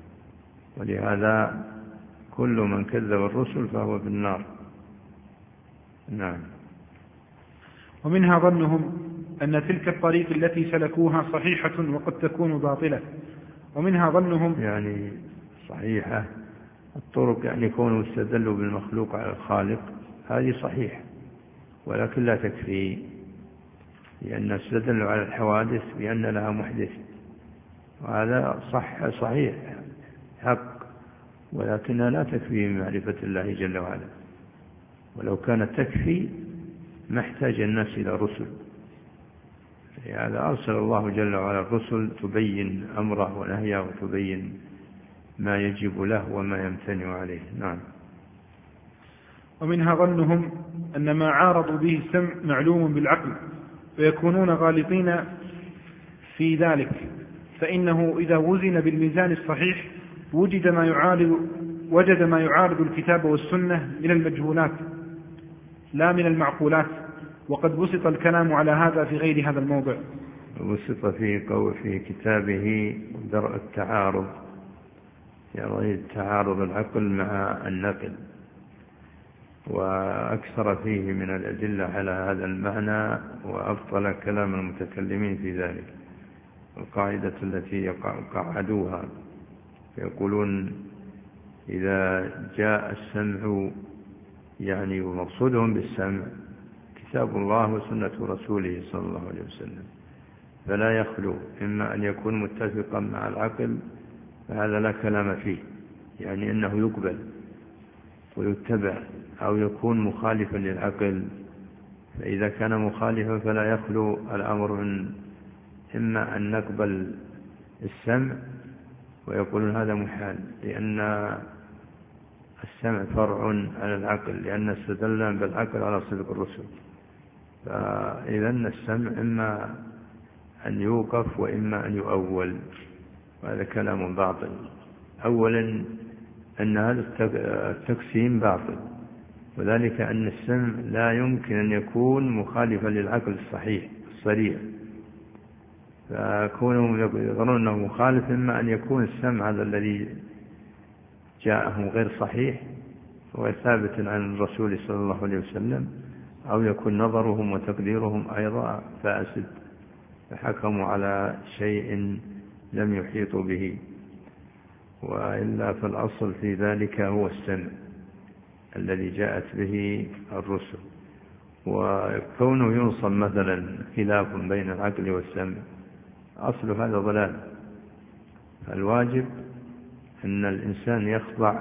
ولهذا كل من كذب الرسل فهو في النار. نعم. ومنها ظنهم أن تلك الطريق التي سلكوها صحيحة وقد تكون باطلة. ومنها ظنهم يعني صحيحة الطرق، يعني كونوا استدلوا بالمخلوق على الخالق، هذه صحيح، ولكن لا تكفي، لأن استدلوا على الحوادث بأن لها محدث، وهذا صحيح حق، ولكنها لا تكفي معرفة الله جل وعلا. ولو كانت تكفي ما احتاج الناس إلى رسل، لهذا أرسل الله جل وعلا الرسل تبين أمره ونهيه وتبين ما يجب له وما يمتنع عليه. نعم. ومنها ظنهم أن ما عارضوا به السمع معلوم بالعقل، ويكونون غالطين في ذلك، فإنه إذا وزن بالميزان الصحيح وجد ما يعارض الكتاب والسنة من المجهولات لا من المعقولات. وقد بسط الكلام على هذا في غير هذا الموضع. بسط في كتابه درء التعارض، يعني تعارض العقل مع النقل، وأكثر فيه من الأدلة على هذا المعنى، وأبطل كلام المتكلمين في ذلك. القاعدة التي قعدوها يقولون: إذا جاء السمع، يعني ومقصودهم بالسمع كتاب الله وسنة رسوله صلى الله عليه وسلم، فلا يخلو إما أن يكون متفقا مع العقل، فهذا لا كلام فيه، يعني أنه يقبل ويتبع، أو يكون مخالفا للعقل. فإذا كان مخالفا فلا يخلو الأمر من إما أن نقبل السمع ويقولون هذا محال، لأن السمع فرع على العقل، لأن استدلنا بالعقل على صدق الرسل. فإذا السمع إما أن يوقف وإما أن يؤول، وهذا كلام باطل. أولا أن هذا التقسيم باطل، وذلك أن السمع لا يمكن أن يكون مخالفا للعقل الصحيح الصريح، فكونهم يظنون أنه مخالف، إما أن يكون السمع هذا الذي جاءهم غير صحيح هو ثابت عن الرسول صلى الله عليه وسلم، أو يكون نظرهم وتقديرهم أيضا فاسد، فحكموا على شيء لم يحيطوا به. وإلا فالأصل في ذلك هو السمع الذي جاءت به الرسل. وكونه ينصب مثلا خلاف بين العقل والسمع، أصل هذا ضلال. الواجب أن الإنسان يخضع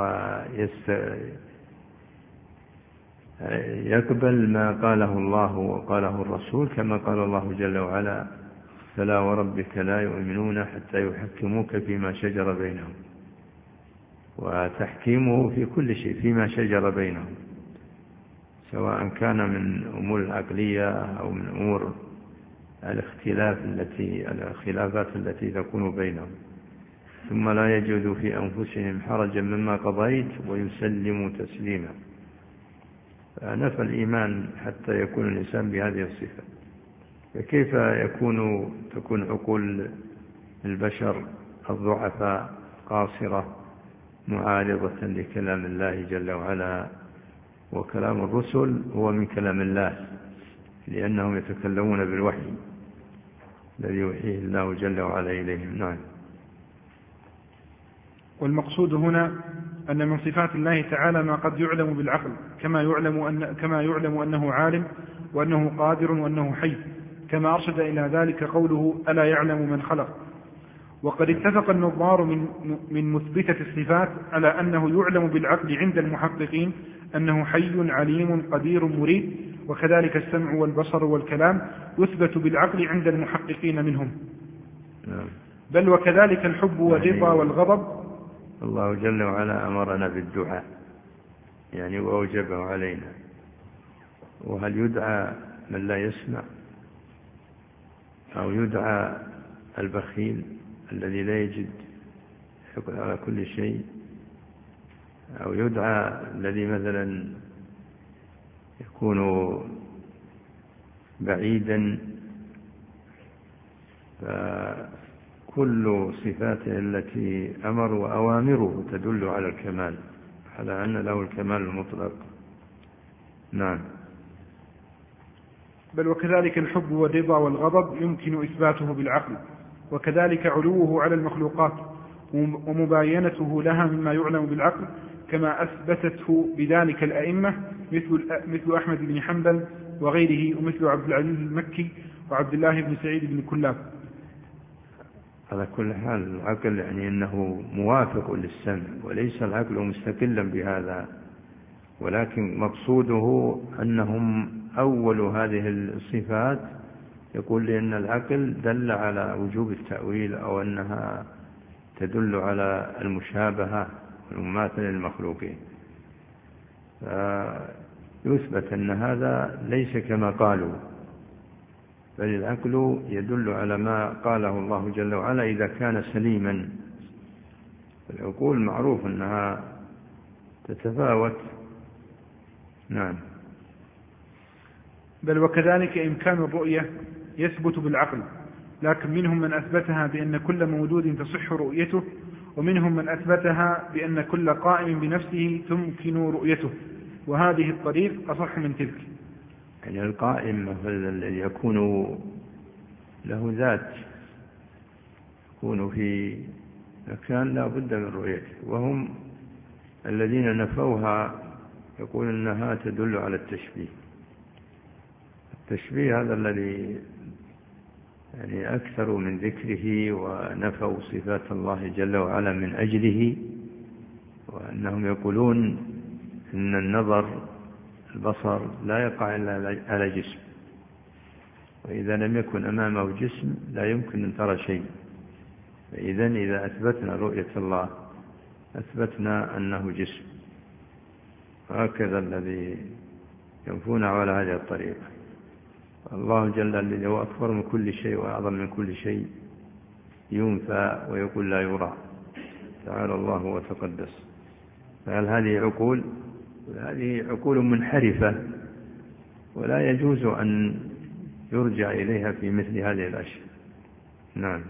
ويقبل ما قاله الله وقاله الرسول، كما قال الله جل وعلا: فلا وربك لا يؤمنون حتى يحكموك فيما شجر بينهم. وتحكيمه في كل شيء فيما شجر بينهم، سواء كان من أمور العقلية أو من أمور الخلافات التي تكون بينهم، ثم لا يجد في أنفسهم حرجا مما قضيت ويسلموا تسليما. فنفى الإيمان حتى يكون الإنسان بهذه الصفة. فكيف تكون عقول البشر الضعفاء قاصرة معارضة لكلام الله جل وعلا؟ وكلام الرسل هو من كلام الله، لأنهم يتكلمون بالوحي الذي يوحيه الله جل وعلا إليهم. نعم. والمقصود هنا أن من صفات الله تعالى ما قد يعلم بالعقل، كما يعلم أنه عالم وأنه قادر وأنه حي، كما أرشد إلى ذلك قوله: ألا يعلم من خلق. وقد اتفق النظار من مثبتة الصفات على أنه يعلم بالعقل عند المحققين أنه حي عليم قدير مريد، وكذلك السمع والبصر والكلام يثبت بالعقل عند المحققين منهم. بل وكذلك الحب والرضا والغضب. الله جل وعلا أمرنا بالدعاء يعني وأوجبه علينا، وهل يدعى من لا يسمع، أو يدعى البخيل الذي لا يجد يحقد على كل شيء، أو يدعى الذي مثلا يكون بعيدا؟ فكل صفاته التي أمر وأوامره تدل على الكمال، على أن له الكمال المطلق. نعم. بل وكذلك الحب والرضا والغضب يمكن إثباته بالعقل، وكذلك علوه على المخلوقات ومباينته لها مما يعلم بالعقل، كما أثبتته بذلك الأئمة مثل أحمد بن حنبل وغيره، ومثل عبد العزيز المكي وعبد الله بن سعيد بن كلاب. على كل حال العقل يعني أنه موافق للسمع، وليس العقل مستقلا بهذا، ولكن مقصوده أنهم أول هذه الصفات يقول لأن العقل دل على وجوب التأويل، أو أنها تدل على المشابهة والمماثلة للمخلوقين، فيثبت أن هذا ليس كما قالوا، بل العقل يدل على ما قاله الله جل وعلا إذا كان سليما. العقول معروف أنها تتفاوت. نعم. بل وكذلك إمكان الرؤية يثبت بالعقل، لكن منهم من أثبتها بأن كل موجود تصح رؤيته، ومنهم من أثبتها بأن كل قائم بنفسه تمكن رؤيته، وهذه الطريق أصح من تلك. يعني القائم الذي يكون له ذات، يكون في مكان لا بد من رؤيته، وهم الذين نفوها يقول أنها تدل على التشبيه. التشبيه هذا الذي يعني أكثر من ذكره، ونفوا صفات الله جل وعلا من أجله، وأنهم يقولون إن النظر البصر لا يقع إلا على جسم، وإذا لم يكن أمامه جسم لا يمكن أن ترى شيء. فإذا إذا أثبتنا رؤية الله أثبتنا أنه جسم، وهكذا الذي ينفون على هذه الطريقة. الله جل الذي هو أكبر من كل شيء وأعظم من كل شيء ينفى ويقول لا يرى، تعالى الله وتقدس. فهل هذه عقول؟ هذه عقول منحرفة، ولا يجوز أن يرجع إليها في مثل هذه الأشياء. نعم.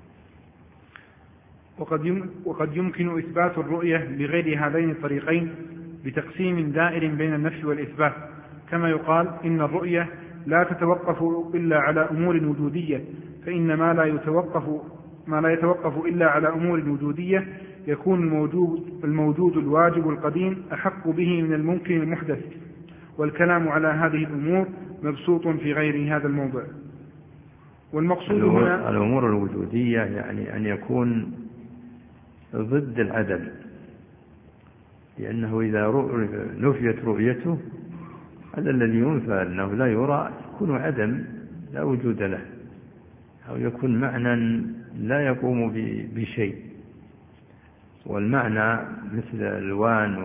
وقد يمكن إثبات الرؤية بغير هذين الطريقين بتقسيم دائر بين النفي والإثبات، كما يقال إن الرؤية لا تتوقف إلا على أمور وجودية، فإن ما لا يتوقف إلا على أمور وجودية يكون الموجود الواجب القديم أحق به من الممكن المحدث، والكلام على هذه الأمور مبسوط في غير هذا الموضع. والمقصود هنا الأمور الوجودية يعني أن يكون ضد العدم، لأنه إذا نفيت رؤيته هذا الذي ينفى أنه لا يرى يكون عدم لا وجود له، أو يكون معنى لا يقوم بشيء. والمعنى مثل الألوان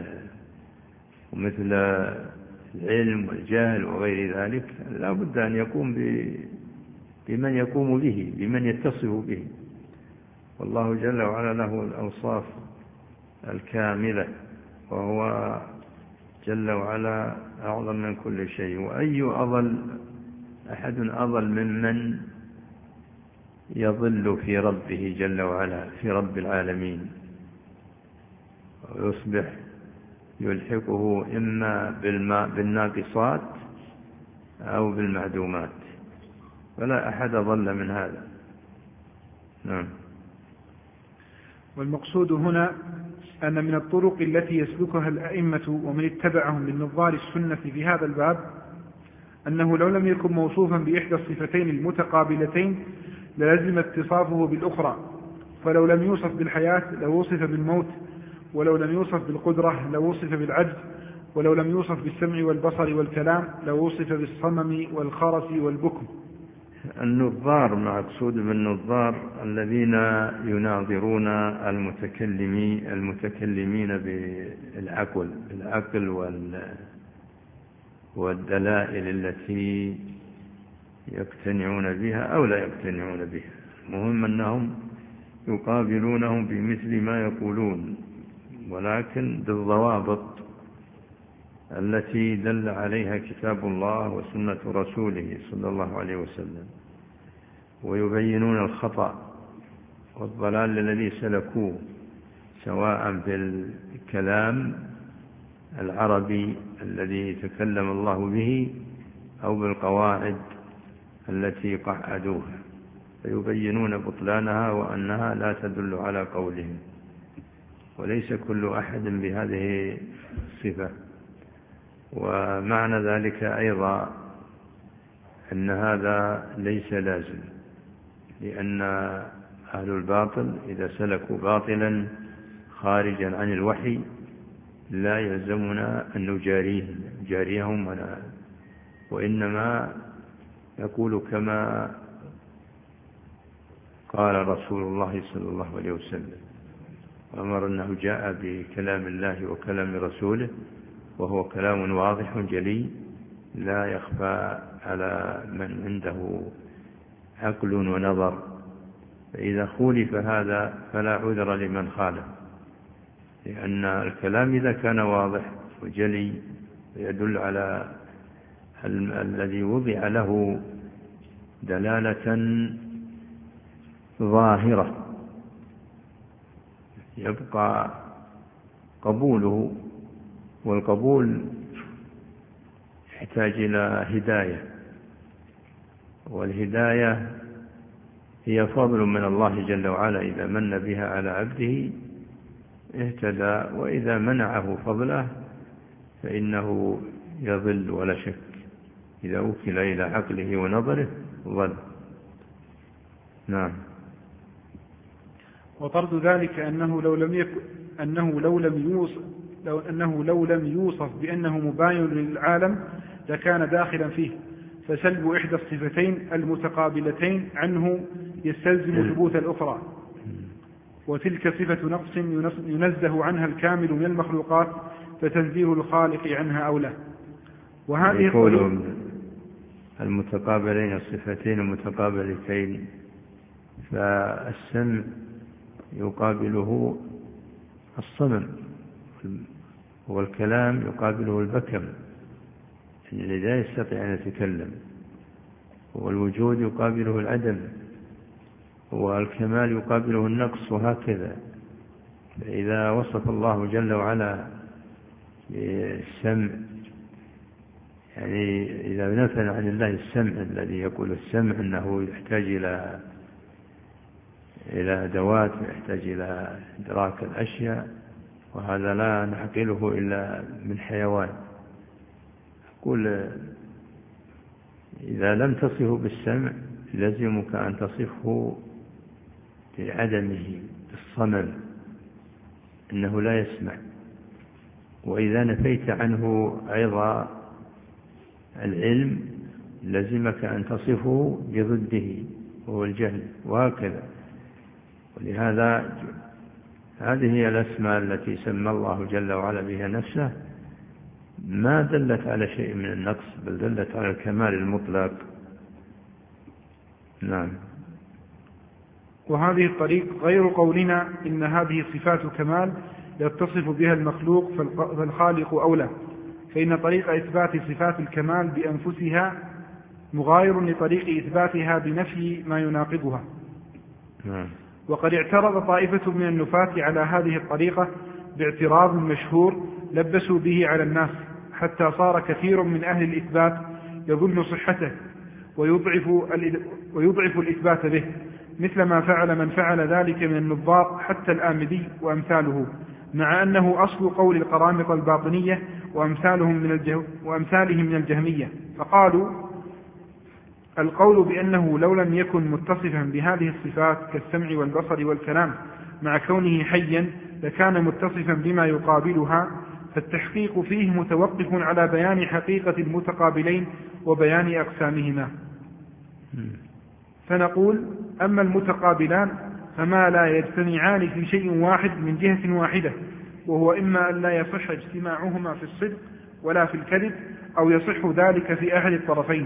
ومثل العلم والجهل وغير ذلك لا بد أن يقوم بمن يقوم به، بمن يتصف به، والله جل وعلا له الأوصاف الكاملة، وهو جل وعلا أعظم من كل شيء. وأي أحد أضل ممن يضل في ربه جل وعلا، في رب العالمين، ويصبح يلحقه إما بالناقصات أو بالمعدومات، فلا أحد ضل من هذا. نعم. والمقصود هنا أن من الطرق التي يسلكها الأئمة ومن اتبعهم من نظار السنة في هذا الباب أنه لو لم يكن موصوفا بإحدى الصفتين المتقابلتين للزم اتصافه بالأخرى، فلو لم يوصف بالحياة لوصف بالموت، ولو لم يوصف بالقدرة لوصف بالعجز، ولو لم يوصف بالسمع والبصر والكلام لوصف بالصمم والخرس والبكم. النظار مقصود بالنظار الذين يناظرون المتكلمين بالعقل والدلائل التي يقتنعون بها أو لا يقتنعون بها. المهم أنهم يقابلونهم بمثل ما يقولون، ولكن بالضوابط التي دل عليها كتاب الله وسنة رسوله صلى الله عليه وسلم، ويبينون الخطأ والضلال الذي سلكوه، سواء بالكلام العربي الذي تكلم الله به أو بالقواعد التي قعدوها، فيبينون بطلانها وأنها لا تدل على قولهم. وليس كل أحد بهذه الصفة. ومعنى ذلك أيضا أن هذا ليس لازم، لأن أهل الباطل إذا سلكوا باطلا خارجا عن الوحي لا يلزمنا أن نجاريهم، وإنما نقول كما قال رسول الله صلى الله عليه وسلم، وأمر أنه جاء بكلام الله وكلام رسوله، وهو كلام واضح جلي لا يخفى على من عنده عقل ونظر. فإذا خولف هذا فلا عذر لمن خالف، لأن الكلام إذا كان واضح وجلي يدل على الذي وضع له دلالة ظاهرة يبقى قبوله، والقبول يحتاج إلى هداية، والهداية هي فضل من الله جل وعلا، إذا من بها على عبده اهتدى، وإذا منعه فضله فإنه يضل ولا شك، إذا وكل إلى عقله ونظره ضل. نعم. وطرد ذلك أنه لو لم يوصف بأنه مباين للعالم لكان داخلا فيه، فسلب إحدى الصفتين المتقابلتين عنه يستلزم ثبوت الأخرى، وتلك صفة نقص ينزه عنها الكامل من المخلوقات، فتنزيه الخالق عنها أولى. وهذه يقول المتقابلين الصفتين المتقابلتين، فالسمع يقابله الصمم، والكلام يقابله البكم الذي لا يستطيع أن يتكلم، والوجود يقابله العدم، والكمال يقابله النقص، وهكذا. فإذا وصف الله جل وعلا بالسمع، يعني إذا نفى عن الله السمع الذي يقول السمع أنه يحتاج إلى أدوات، يحتاج إلى إدراك الأشياء، وهذا لا نعقله إلا من حيوان. يقول إذا لم تصفه بالسمع لزمك أن تصفه بعدمه، بالصمم، إنه لا يسمع. وإذا نفيت عنه أيضا العلم لزمك أن تصفه بضده وهو الجهل، وهكذا. ولهذا هذه هي الأسماء التي سمى الله جل وعلا بها نفسه، ما دلت على شيء من النقص، بل دلت على الكمال المطلق. نعم. وهذه الطريق غير قولنا إن هذه صفات كمال يتصف بها المخلوق فالخالق أولى، فإن طريق إثبات صفات الكمال بأنفسها مغاير لطريق إثباتها بنفي ما يناقضها. وقد اعترض طائفة من النفاة على هذه الطريقة باعتراض مشهور لبسوا به على الناس، حتى صار كثير من أهل الإثبات يظن صحته ويضعف الإثبات به، مثل ما فعل من فعل ذلك من النظار حتى الآمدي وأمثاله، مع أنه أصل قول القرامطة الباطنية وأمثالهم من الجهمية. فقالوا القول بأنه لو لم يكن متصفا بهذه الصفات كالسمع والبصر والكلام مع كونه حيا لكان متصفا بما يقابلها، فالتحقيق فيه متوقف على بيان حقيقة المتقابلين وبيان أقسامهما. فنقول: أما المتقابلان فما لا يجتمعان في شيء واحد من جهة واحدة، وهو إما أن لا يصح اجتماعهما في الصدق ولا في الكذب، أو يصح ذلك في أحد الطرفين.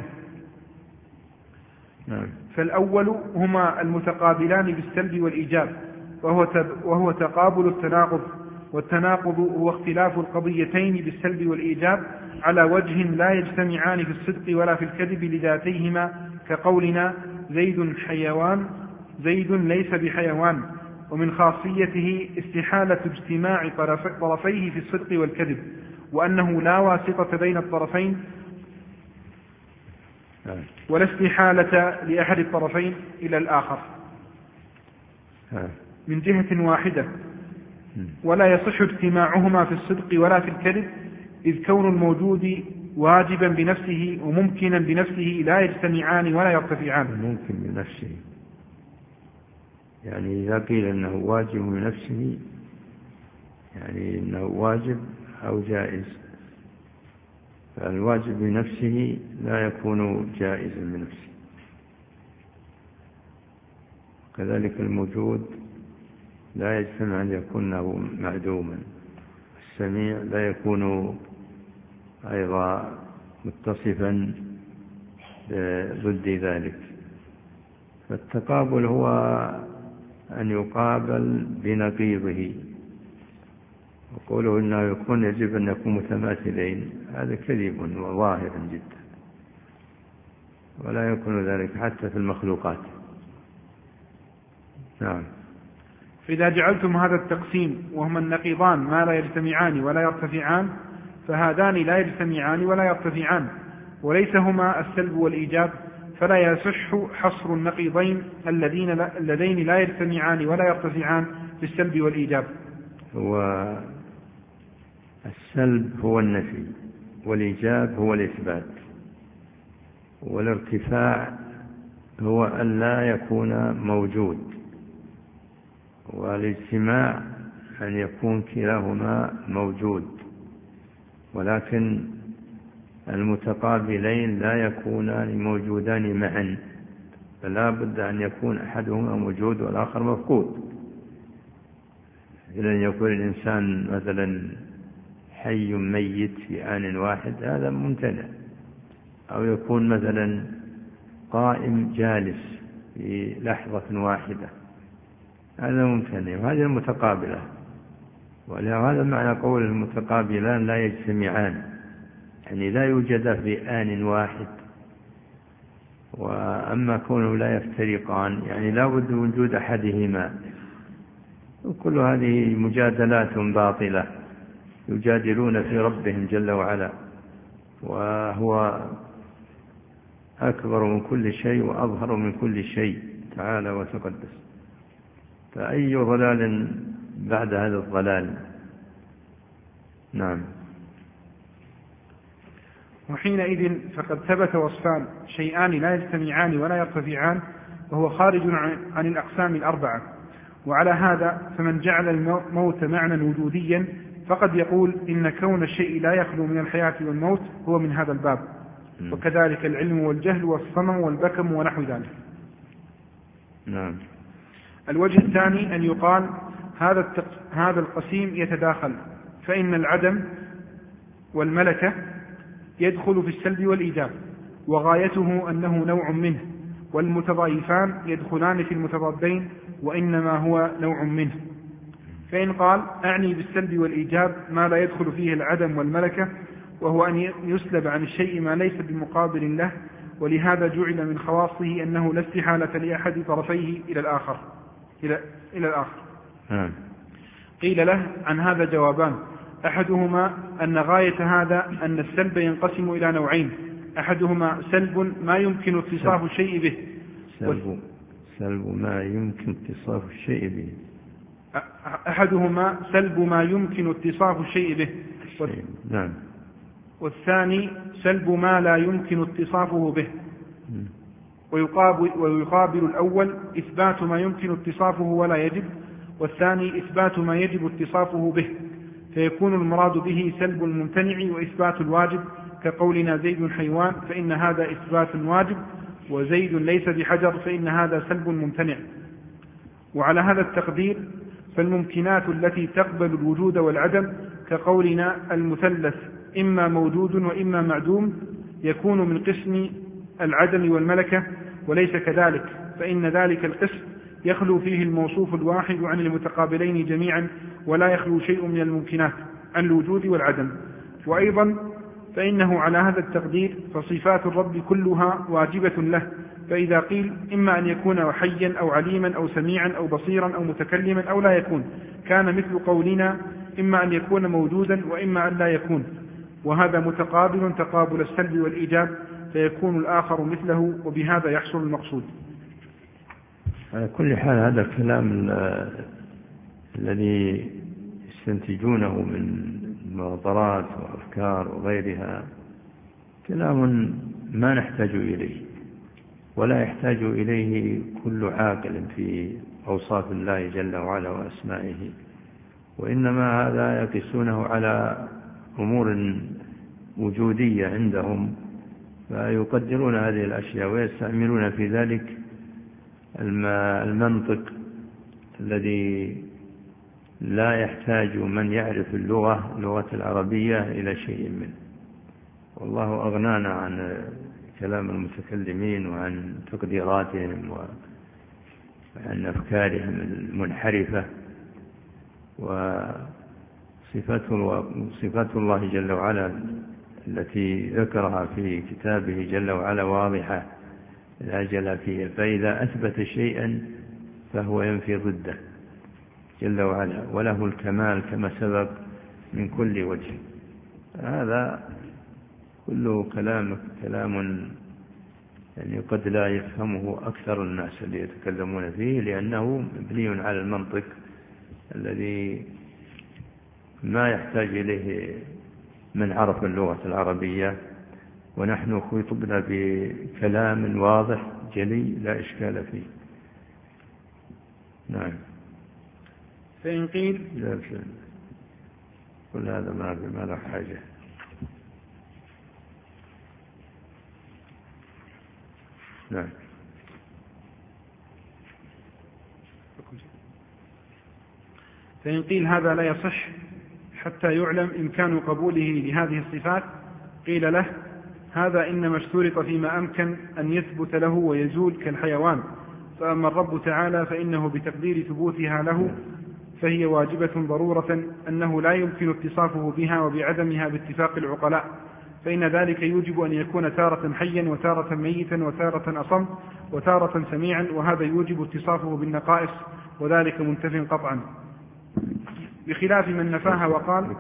فالأول هما المتقابلان بالسلب والإيجاب، وهو تقابل التناقض، والتناقض هو اختلاف القضيتين بالسلب والإيجاب على وجه لا يجتمعان في الصدق ولا في الكذب لذاتيهما، كقولنا: زيد حيوان، زيد ليس بحيوان. ومن خاصيته استحالة اجتماع طرفيه في الصدق والكذب، وأنه لا واسطة بين الطرفين ولا استحالة لأحد الطرفين إلى الآخر من جهة واحدة، ولا يصح اجتماعهما في الصدق ولا في الكذب، إذ كون الموجود واجبا بنفسه وممكنا بنفسه لا يجتمعان ولا يرتفعان. ممكن بنفسه، يعني إذا قيل أنه واجب بنفسه يعني أنه واجب أو جائز، فالواجب بنفسه لا يكون جائزا بنفسه، كذلك الموجود لا يجتمع أن يكون معدوما، السميع لا يكون أيضا متصفا ضد ذلك. فالتقابل هو أن يقابل بنقيضه، وقوله إنه يكون يجب أن يكون متماثلين هذا كذب وظاهر جدا، ولا يكون ذلك حتى في المخلوقات. نعم. فإذا جعلتم هذا التقسيم وهما النقيضان ما لا يجتمعان ولا يرتفعان، فهذان لا يجتمعان ولا يرتفعان، وليس هما السلب والإيجاب، فلا يصح حصر النقيضين اللذين لا يجتمعان ولا يرتفعان في السلب والإيجاب. والسلب هو النفي، والإيجاب هو الإثبات، والارتفاع هو أن لا يكون موجود، والاجتماع أن يكون كلاهما موجود، ولكن المتقابلين لا يكونان موجودان معا، فلا بد أن يكون أحدهما موجود والآخر مفقود. إذا يكون الإنسان مثلا حي ميت في آن واحد هذا ممتنع، أو يكون مثلا قائم جالس في لحظة واحدة هذا ممتنع، وهذه المتقابلة. ولهذا معنى قول المتقابلان لا يجتمعان، يعني لا يوجد في آن واحد. وأما كونه لا يفترقان يعني لا بد وجود أحدهما، وكل هذه مجادلات باطلة يجادلون في ربهم جل وعلا، وهو أكبر من كل شيء وأظهر من كل شيء تعالى وتقدس، فأي ضلال بعد هذا الضلال. نعم. وحينئذ فقد ثبت وصفان شيئان لا يجتمعان ولا يرتفعان، وهو خارج عن الأقسام الأربعة. وعلى هذا فمن جعل الموت معنى وجوديا فقد يقول إن كون الشيء لا يخلو من الحياة والموت هو من هذا الباب، وكذلك العلم والجهل والصمم والبكم ونحو ذلك. نعم. الوجه الثاني أن يقال هذا القسيم يتداخل، فإن العدم والملكة يدخل في السلب والإيجاب، وغايته أنه نوع منه، والمتضايفان يدخلان في المتضادين، وإنما هو نوع منه. فإن قال أعني بالسلب والإيجاب ما لا يدخل فيه العدم والملكة، وهو أن يسلب عن الشيء ما ليس بمقابل له، ولهذا جعل من خواصه أنه لا استحالة لأحد طرفيه إلى الآخر. قيل له عن هذا جوابان: أحدهما أن غاية هذا أن السلب ينقسم إلى نوعين، أحدهما سلب ما يمكن اتصاف الشيء به، سلب ما يمكن اتصاف الشيء به، أحدهما سلب ما يمكن اتصاف الشيء به، نعم. والثاني سلب ما لا يمكن اتصافه به. ويقابل الأول إثبات ما يمكن اتصافه ولا يجب، والثاني إثبات ما يجب اتصافه به. فيكون المراد به سلب الممتنع وإثبات الواجب، كقولنا زيد حيوان فإن هذا إثبات واجب، وزيد ليس بحجر فإن هذا سلب ممتنع. وعلى هذا التقدير فالممكنات التي تقبل الوجود والعدم كقولنا المثلث إما موجود وإما معدوم يكون من قسم العدم والملكة، وليس كذلك، فإن ذلك القسم يخلو فيه الموصوف الواحد عن المتقابلين جميعا، ولا يخلو شيء من الممكنات عن الوجود والعدم. وأيضا فإنه على هذا التقدير فصفات الرب كلها واجبة له، فإذا قيل إما أن يكون حيا أو عليما أو سميعا أو بصيرا أو متكلما أو لا يكون، كان مثل قولنا إما أن يكون موجودا وإما أن لا يكون، وهذا متقابل تقابل السلب والإيجاب، فيكون الآخر مثله، وبهذا يحصل المقصود. على كل حال هذا الكلام الذي يستنتجونه من مناظرات وأفكار وغيرها كلام ما نحتاج إليه، ولا يحتاج إليه كل عاقل في أوصاف الله جل وعلا وأسمائه، وإنما هذا يقيسونه على أمور وجودية عندهم، فيقدرون هذه الأشياء ويستعملون في ذلك المنطق الذي لا يحتاج من يعرف اللغة العربية إلى شيء منه. والله أغنانا عن كلام المتكلمين وعن تقديراتهم وعن أفكارهم المنحرفة. وصفات الله جل وعلا التي ذكرها في كتابه جل وعلا واضحة لا جل فيها، فإذا أثبت شيئا فهو ينفي ضده جل وعلا، وله الكمال كما سبق من كل وجه. هذا كله كلام يعني قد لا يفهمه أكثر الناس اللي يتكلمون فيه، لأنه مبني على المنطق الذي ما يحتاج إليه من عرف اللغة العربية، ونحن خطبنا بكلام واضح جلي لا إشكال فيه. نعم. فإن قيل لا كل هذا ما له حاجة. نعم. فإن قيل هذا لا يصح حتى يعلم إمكان قبوله لهذه الصفات، قيل له هذا إنما اشترط فيما أمكن أن يثبت له ويزول كالحيوان، فأما الرب تعالى فإنه بتقدير ثبوتها له فهي واجبة ضرورة، أنه لا يمكن اتصافه بها وبعدمها باتفاق العقلاء، فإن ذلك يوجب أن يكون تارة حيا وتارة ميتا وتارة أصم وتارة سميعا، وهذا يوجب اتصافه بالنقائص، وذلك منتف قطعا، بخلاف من نفاها وقال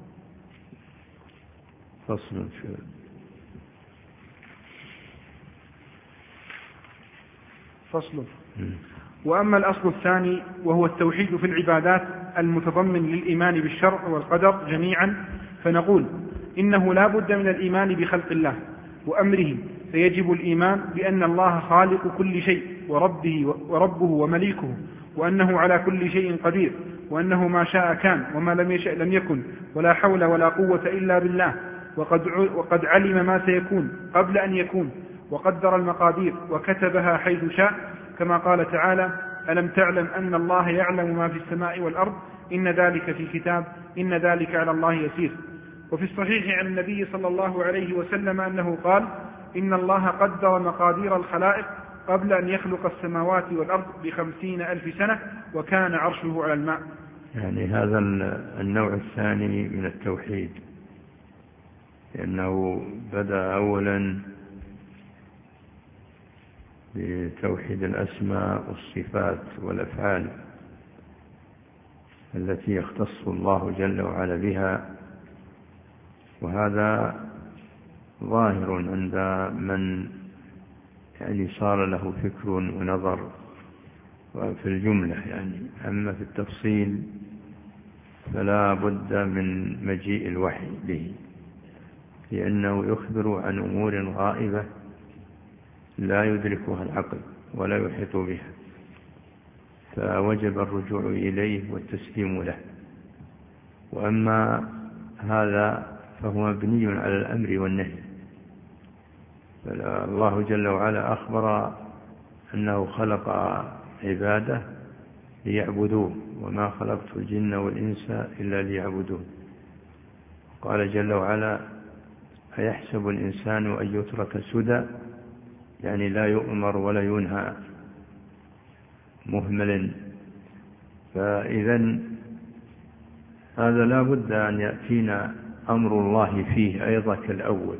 فصل. وأما الأصل الثاني وهو التوحيد في العبادات المتضمن للإيمان بالشرع والقدر جميعا، فنقول إنه لا بد من الإيمان بخلق الله وأمره، فيجب الإيمان بأن الله خالق كل شيء وربه ومليكه، وأنه على كل شيء قدير، وأنه ما شاء كان وما لم يشأ لم يكن، ولا حول ولا قوة إلا بالله، وقد علم ما سيكون قبل أن يكون، وقدر المقادير وكتبها حيث شاء، كما قال تعالى ألم تعلم أن الله يعلم ما في السماء والأرض إن ذلك في كتاب إن ذلك على الله يسير. وفي الصحيح عن النبي صلى الله عليه وسلم أنه قال إن الله قدر مقادير الخلائق قبل أن يخلق السماوات والأرض ب50,000 سنة، وكان عرشه على الماء. يعني هذا النوع الثاني من التوحيد، لأنه بدأ أولا بتوحيد الأسماء والصفات والأفعال التي يختص الله جل وعلا بها، وهذا ظاهر عند من يعني صار له فكر ونظر في الجملة يعني. أما في التفصيل فلا بد من مجيء الوحي به، لأنه يخبر عن أمور غائبة لا يدركها العقل ولا يحيط بها، فوجب الرجوع إليه والتسليم له. وأما هذا فهو مبني على الأمر والنهي. الله جل وعلا أخبر أنه خلق عباده ليعبدوه، وما خلقت الجن والإنس إلا ليعبدون. قال جل وعلا: أيحسب الإنسان أن يترك سدى، يعني لا يؤمر ولا ينهى، مهمل. فإذا هذا لا بد أن يأتينا أمر الله فيه أيضا كالأول،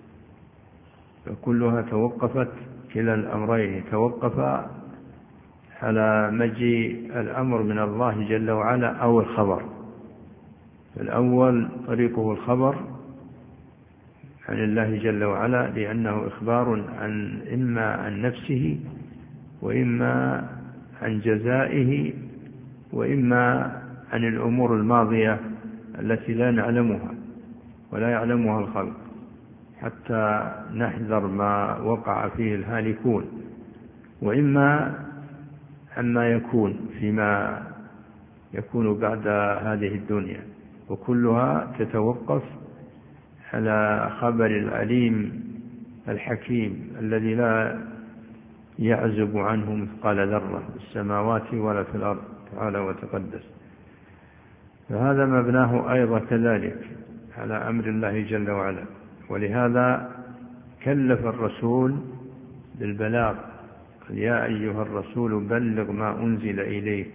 فكلها توقفت، كلا الأمرين توقف على مجيء الأمر من الله جل وعلا أو الخبر. فالأول طريقه الخبر عن الله جل وعلا، لأنه إخبار إما عن نفسه، وإما عن جزائه، وإما عن الأمور الماضية التي لا نعلمها ولا يعلمها الخلق، حتى نحذر ما وقع فيه الهالكون، وإما عما يكون فيما يكون بعد هذه الدنيا. وكلها تتوقف على خبر العليم الحكيم الذي لا يعزب عنه مثقال ذرة في السماوات ولا في الأرض، تعالى وتقدس. فهذا مبناه أيضا كذلك على أمر الله جل وعلا. ولهذا كلف الرسول بالبلاغ: يا أيها الرسول بلغ ما أنزل إليك،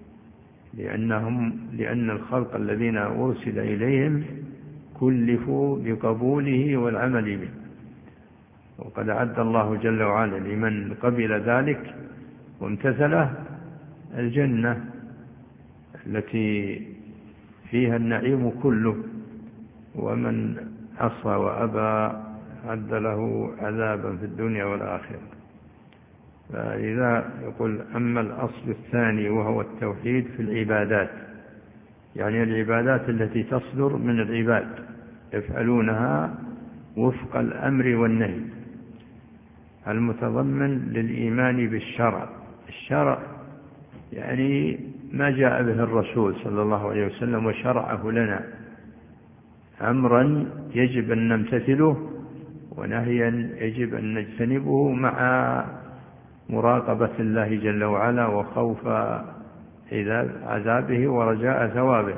لأن الخلق الذين أرسل إليهم كلفوا بقبوله والعمل به. وقد أعد الله جل وعلا لمن قبل ذلك وامتثله الجنة التي فيها النعيم كله، ومن عصى وأبى أعد له عذابا في الدنيا والآخرة. فإذا يقول: أما الأصل الثاني وهو التوحيد في العبادات، يعني العبادات التي تصدر من العباد يفعلونها وفق الأمر والنهي، المتضمن للإيمان بالشرع. الشرع يعني ما جاء به الرسول صلى الله عليه وسلم وشرعه لنا، أمرا يجب أن نمتثله، ونهيا يجب أن نجتنبه، مع مراقبة الله جل وعلا وخوف عذابه ورجاء ثوابه.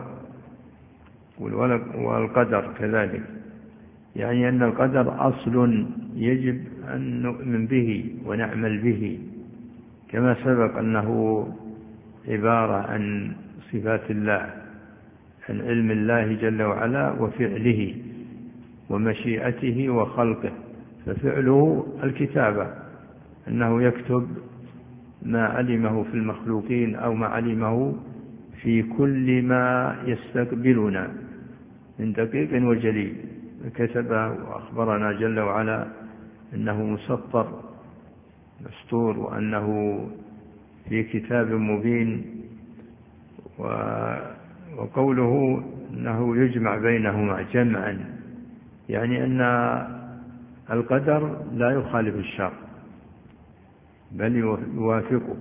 والقدر كذلك، يعني أن القدر أصل يجب أن نؤمن به ونعمل به، كما سبق أنه عبارة عن صفات الله، عن علم الله جل وعلا وفعله ومشيئته وخلقه. ففعله الكتابة، أنه يكتب ما علمه في المخلوقين أو ما علمه في كل ما يستقبلنا من دقيق وجليل، كتبه وأخبرنا جل وعلا أنه مسطر مستور، وأنه في كتاب مبين. وقوله أنه يجمع بينهما جمعا، يعني أن القدر لا يخالف الشرع بل يوافقه،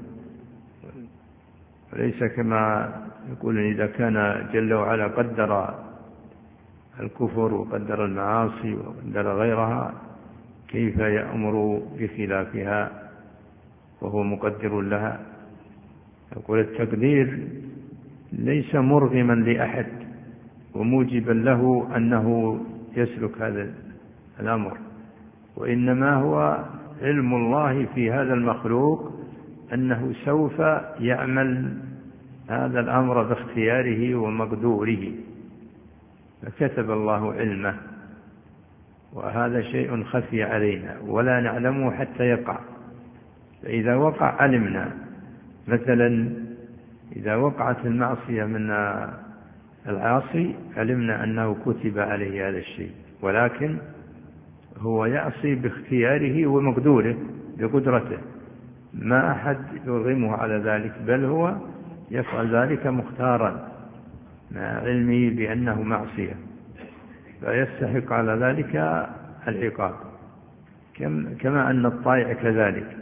وليس كما يقول إذا كان جل وعلا قدر الكفر وقدر المعاصي وقدر غيرها كيف يأمر بخلافها وهو مقدر لها. يقول التقدير ليس مرغما لأحد وموجبا له أنه يسلك هذا الأمر، وإنما هو علم الله في هذا المخلوق أنه سوف يعمل هذا الأمر باختياره ومقدوره، فكتب الله علمه، وهذا شيء خفي علينا ولا نعلمه حتى يقع. فإذا وقع علمنا. مثلا إذا وقعت المعصية من العاصي علمنا أنه كتب عليه هذا الشيء، ولكن هو يعصي باختياره ومقدوره بقدرته، ما أحد يرغمه على ذلك، بل هو يفعل ذلك مختارا مع علمه بأنه معصية، فيستحق على ذلك العقاب. كما أن الطائع كذلك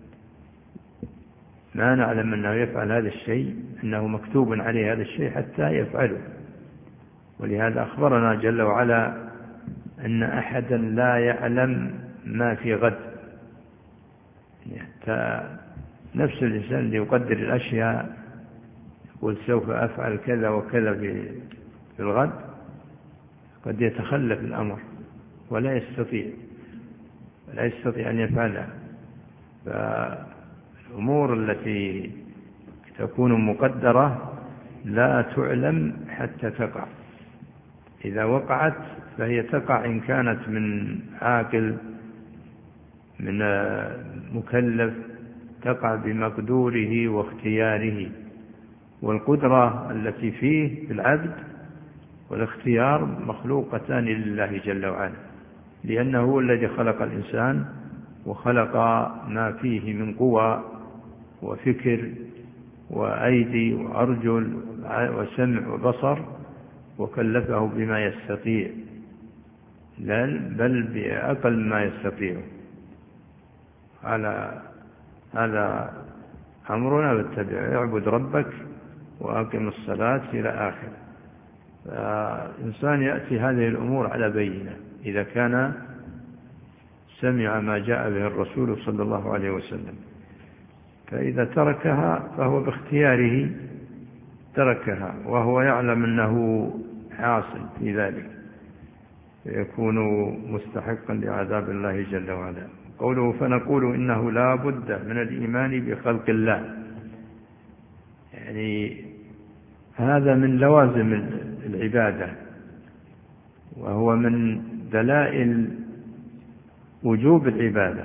ما نعلم أنه يفعل هذا الشيء، أنه مكتوب عليه هذا الشيء حتى يفعله، ولهذا أخبرنا جل وعلا أن أحدا لا يعلم ما في غد، حتى نفس الإنسان اللي يقدر الأشياء يقول سوف أفعل كذا وكذا في الغد قد يتخلف الأمر ولا يستطيع أن يفعلها. فالأمور التي تكون مقدرة لا تعلم حتى تقع، إذا وقعت فهي تقع إن كانت من عاقل من مكلف تقع بمقدوره واختياره، والقدرة التي فيه في العبد والاختيار مخلوقتان لله جل وعلا، لأنه هو الذي خلق الإنسان وخلق ما فيه من قوى وفكر وأيدي وأرجل وسمع وبصر، وكلفه بما يستطيع بل بأقل ما يستطيع. على هذا أمرنا بالتبع، اعبد ربك وأقم الصلاة إلى آخر. فالإنسان يأتي هذه الأمور على بينة إذا كان سمع ما جاء به الرسول صلى الله عليه وسلم، فإذا تركها فهو باختياره تركها وهو يعلم أنه حاصل في ذلك، فيكون مستحقا لعذاب الله جل وعلا. قوله فنقول إنه لا بد من الإيمان بخلق الله، يعني هذا من لوازم العبادة، وهو من دلائل وجوب العبادة،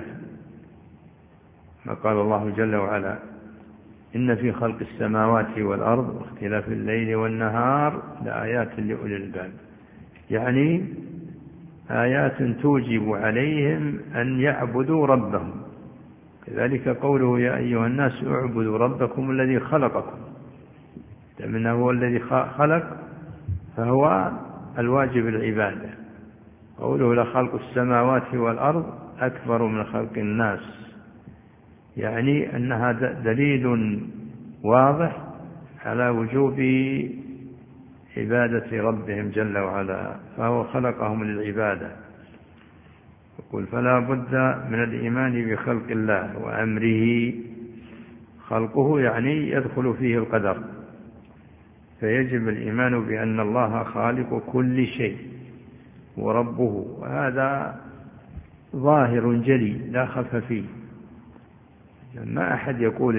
ما قال الله جل وعلا إن في خلق السماوات والأرض واختلاف الليل والنهار لآيات لأولي الألباب، يعني آيات توجب عليهم أن يعبدوا ربهم. كذلك قوله يا أيها الناس اعبدوا ربكم الذي خلقكم، لأنه هو الذي خلق فهو الواجب العبادة. قوله لخلق السماوات والأرض أكبر من خلق الناس، يعني أنها دليل واضح على وجوب عبادة ربهم جل وعلا، فهو خلقهم للعبادة. يقول فلا بد من الإيمان بخلق الله وأمره. خلقه يعني يدخل فيه القدر، فيجب الإيمان بأن الله خالق كل شيء وربه، وهذا ظاهر جلي لا خف فيه. ما أحد يقول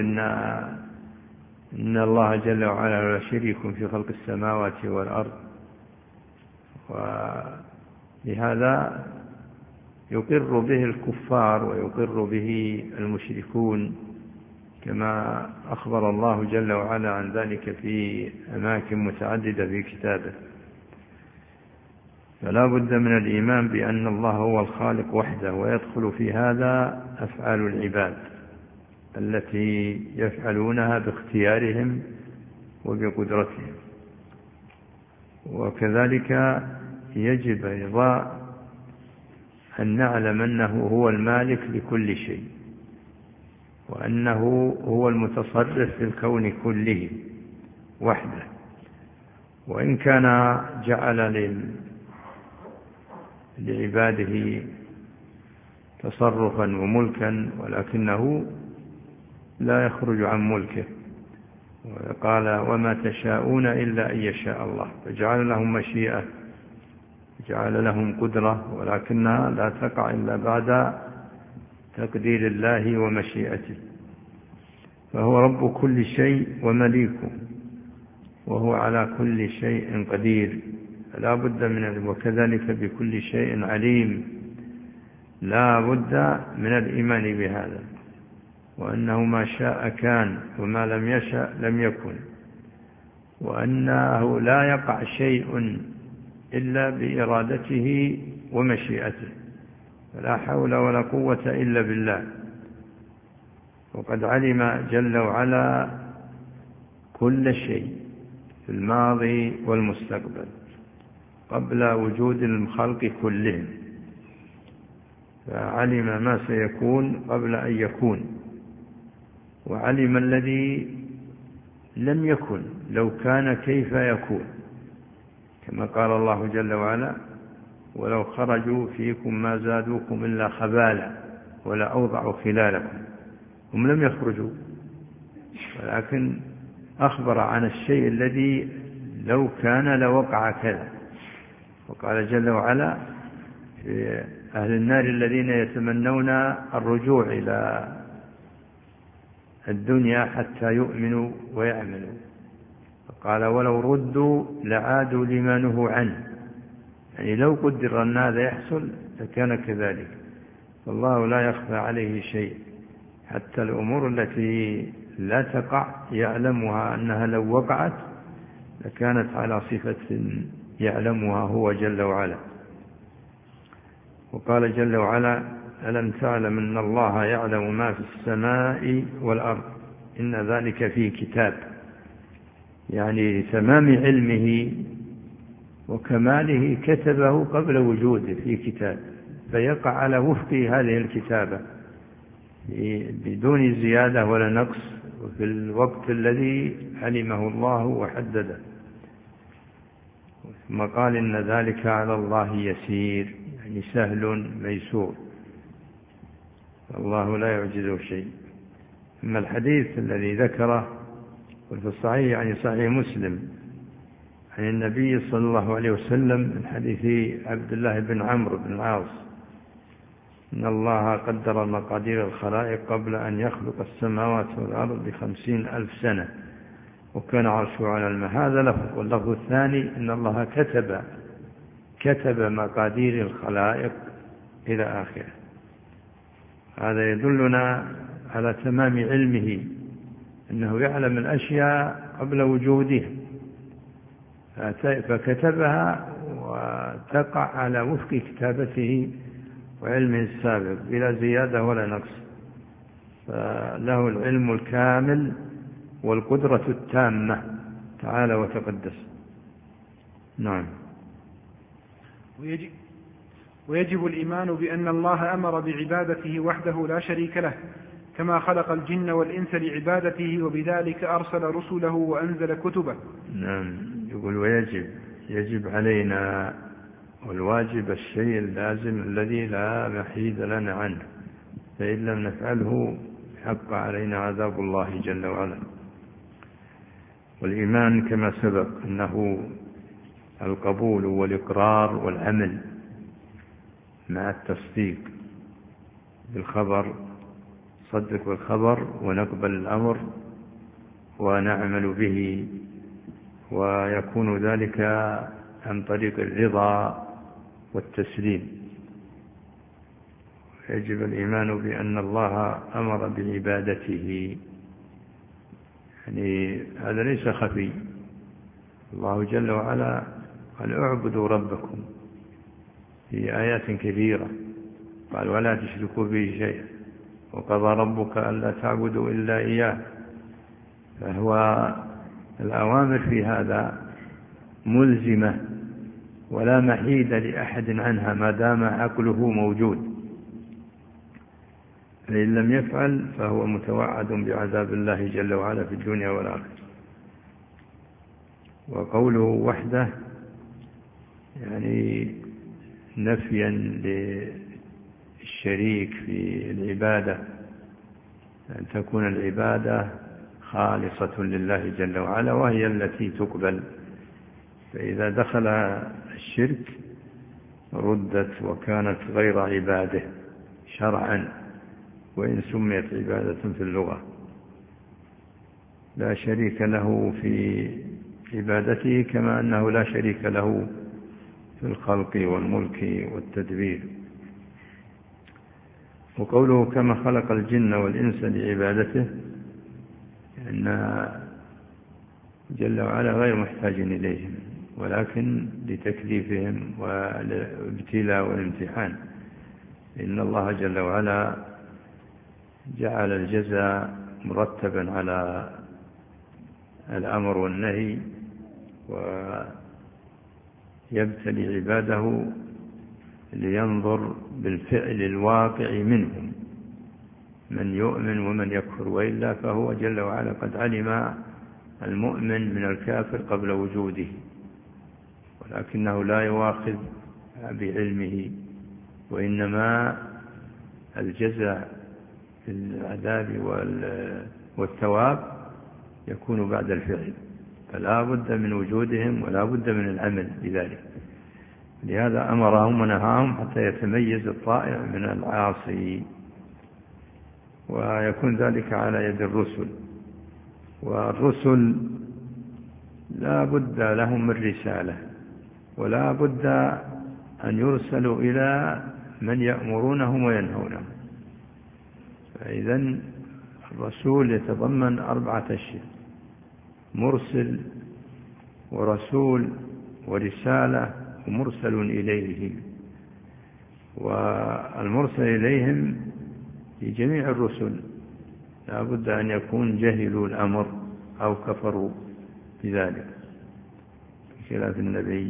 إن الله جل وعلا لا شريك في خلق السماوات والأرض، ولهذا يقر به الكفار ويقر به المشركون، كما أخبر الله جل وعلا عن ذلك في أماكن متعددة في كتابه. فلا بد من الإيمان بأن الله هو الخالق وحده، ويدخل في هذا أفعال العباد التي يفعلونها باختيارهم وبقدرتهم. وكذلك يجب أيضا أن نعلم أنه هو المالك لكل شيء، وأنه هو المتصرف في الكون كله وحده، وإن كان جعل لعباده تصرفا وملكا، ولكنه لا يخرج عن ملكه. وقال وما تشاءون إلا أن يشاء الله، فجعل لهم مشيئة، جعل لهم قدرة، ولكنها لا تقع إلا بعد تقدير الله ومشيئته. فهو رب كل شيء ومليكه، وهو على كل شيء قدير، لا بد من وكذلك بكل شيء عليم، لا بد من الإيمان بهذا، وأنه ما شاء كان وما لم يشأ لم يكن، وأنه لا يقع شيء إلا بإرادته ومشيئته، فلا حول ولا قوة إلا بالله. وقد علم جل وعلا كل شيء في الماضي والمستقبل قبل وجود الخلق كلهم، فعلم ما سيكون قبل أن يكون، وعلم الذي لم يكن لو كان كيف يكون، كما قال الله جل وعلا: ولو خرجوا فيكم ما زادوكم إلا خبالا ولا أوضعوا خلالكم. هم لم يخرجوا، ولكن أخبر عن الشيء الذي لو كان لوقع كذا. وقال جل وعلا في أهل النار الذين يتمنون الرجوع إلى الدنيا حتى يؤمنوا ويعملوا، فقال: ولو ردوا لعادوا لما نهوا عنه. يعني لو قدر أن هذا يحصل لكان كذلك، فالله لا يخفى عليه شيء، حتى الأمور التي لا تقع يعلمها أنها لو وقعت لكانت على صفة يعلمها هو جل وعلا. وقال جل وعلا: ألم تعلم أن الله يعلم ما في السماء والأرض إن ذلك في كتاب. يعني تمام علمه وكماله كتبه قبل وجوده في كتاب، فيقع على وفق هذه الكتابة بدون زيادة ولا نقص، وفي الوقت الذي علمه الله وحدده. ثم قال: إن ذلك على الله يسير، يعني سهل ميسور، الله لا يعجزه شيء. ثم الحديث الذي ذكره وفي الصحيح يعني صحيح مسلم عن النبي صلى الله عليه وسلم من حديث عبد الله بن عمرو بن العاص: إن الله قدر مقادير الخلائق قبل أن يخلق السماوات والأرض ب50,000 سنة، وكان عرشه على الماء. هذا لفظ. واللفظ الثاني: إن الله كتب مقادير الخلائق إلى آخره. هذا يدلنا على تمام علمه، أنه يعلم الأشياء قبل وجودها، فكتبها وتقع على وفق كتابته وعلمه السابق بلا زيادة ولا نقص، فله العلم الكامل والقدرة التامة تعالى وتقدس. نعم. ويجب الإيمان بأن الله أمر بعبادته وحده لا شريك له، كما خلق الجن والإنس لعبادته، وبذلك أرسل رسله وأنزل كتبه. نعم. يقول: يجب علينا، والواجب الشيء اللازم الذي لا محيد لنا عنه، فإن لم نفعله حق علينا عذاب الله جل وعلا. والإيمان كما سبق أنه القبول والإقرار والعمل مع التصديق بالخبر، صدق بالخبر ونقبل الأمر ونعمل به، ويكون ذلك عن طريق الرضا والتسليم. يجب الإيمان بأن الله أمر بعبادته، يعني هذا ليس خفي. الله جل وعلا قال: اعبدوا ربكم في آيات كثيرة، قال: ولا تشركوا به شيئا، وقضى ربك ألا تعبدوا إلا إياه. فهو الأوامر في هذا ملزمة ولا محيد لأحد عنها ما دام عقله موجود، فإن لم يفعل فهو متوعد بعذاب الله جل وعلا في الدنيا والآخرة. وقوله وحده يعني نفيا للشريك في العبادة، أن تكون العبادة خالصة لله جل وعلا وهي التي تقبل، فإذا دخل الشرك ردت وكانت غير عباده شرعا، وإن سميت عبادة في اللغة. لا شريك له في عبادته، كما أنه لا شريك له في الخلق والملك والتدبير. وقوله: كما خلق الجن والإنس لعبادته، أن جل وعلا غير محتاج إليهم، ولكن لتكليفهم والابتلاء والامتحان. إن الله جل وعلا جعل الجزاء مرتبا على الأمر والنهي، ويبتلي عباده لينظر بالفعل الواقع منهم من يؤمن ومن يكفر، وإلا فهو جل وعلا قد علم المؤمن من الكافر قبل وجوده، ولكنه لا يواخذ بعلمه، وإنما الجزاء في العذاب والثواب يكون بعد الفعل، فلا بد من وجودهم ولا بد من العمل بذلك. لهذا أمرهم ونهاهم حتى يتميز الطائع من العاصي، ويكون ذلك على يد الرسل. والرسل لا بد لهم من رسالة، ولا بد أن يرسلوا إلى من يأمرونهم وينهونهم. فإذن الرسول يتضمن 4 أشياء: مرسل ورسول ورسالة ومرسل إليهم. والمرسل إليهم لجميع الرسل لا بد أن يكون جهلوا الأمر أو كفروا بذلك، بخلاف النبي.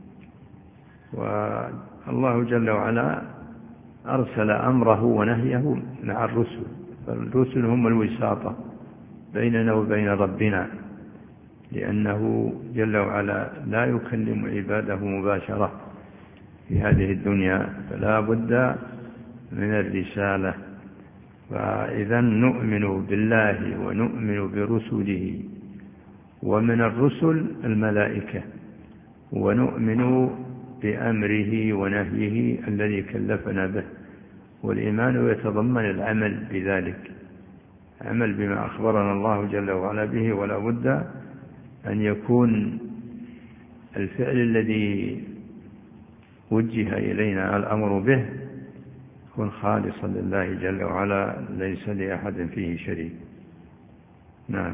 والله جل وعلا أرسل أمره ونهيه مع الرسل، فالرسل هم الوساطة بيننا وبين ربنا، لأنه جل وعلا لا يكلم عباده مباشرة في هذه الدنيا، فلا بد من الرسالة. فإذا نؤمن بالله ونؤمن برسله، ومن الرسل الملائكة، ونؤمن بأمره ونهيه الذي كلفنا به. والإيمان يتضمن العمل بذلك، عمل بما أخبرنا الله جل وعلا به، ولا بد أن يكون الفعل الذي وجه إلينا الأمر به يكون خالصا لله جل وعلا، ليس لأحد فيه شريك. نعم.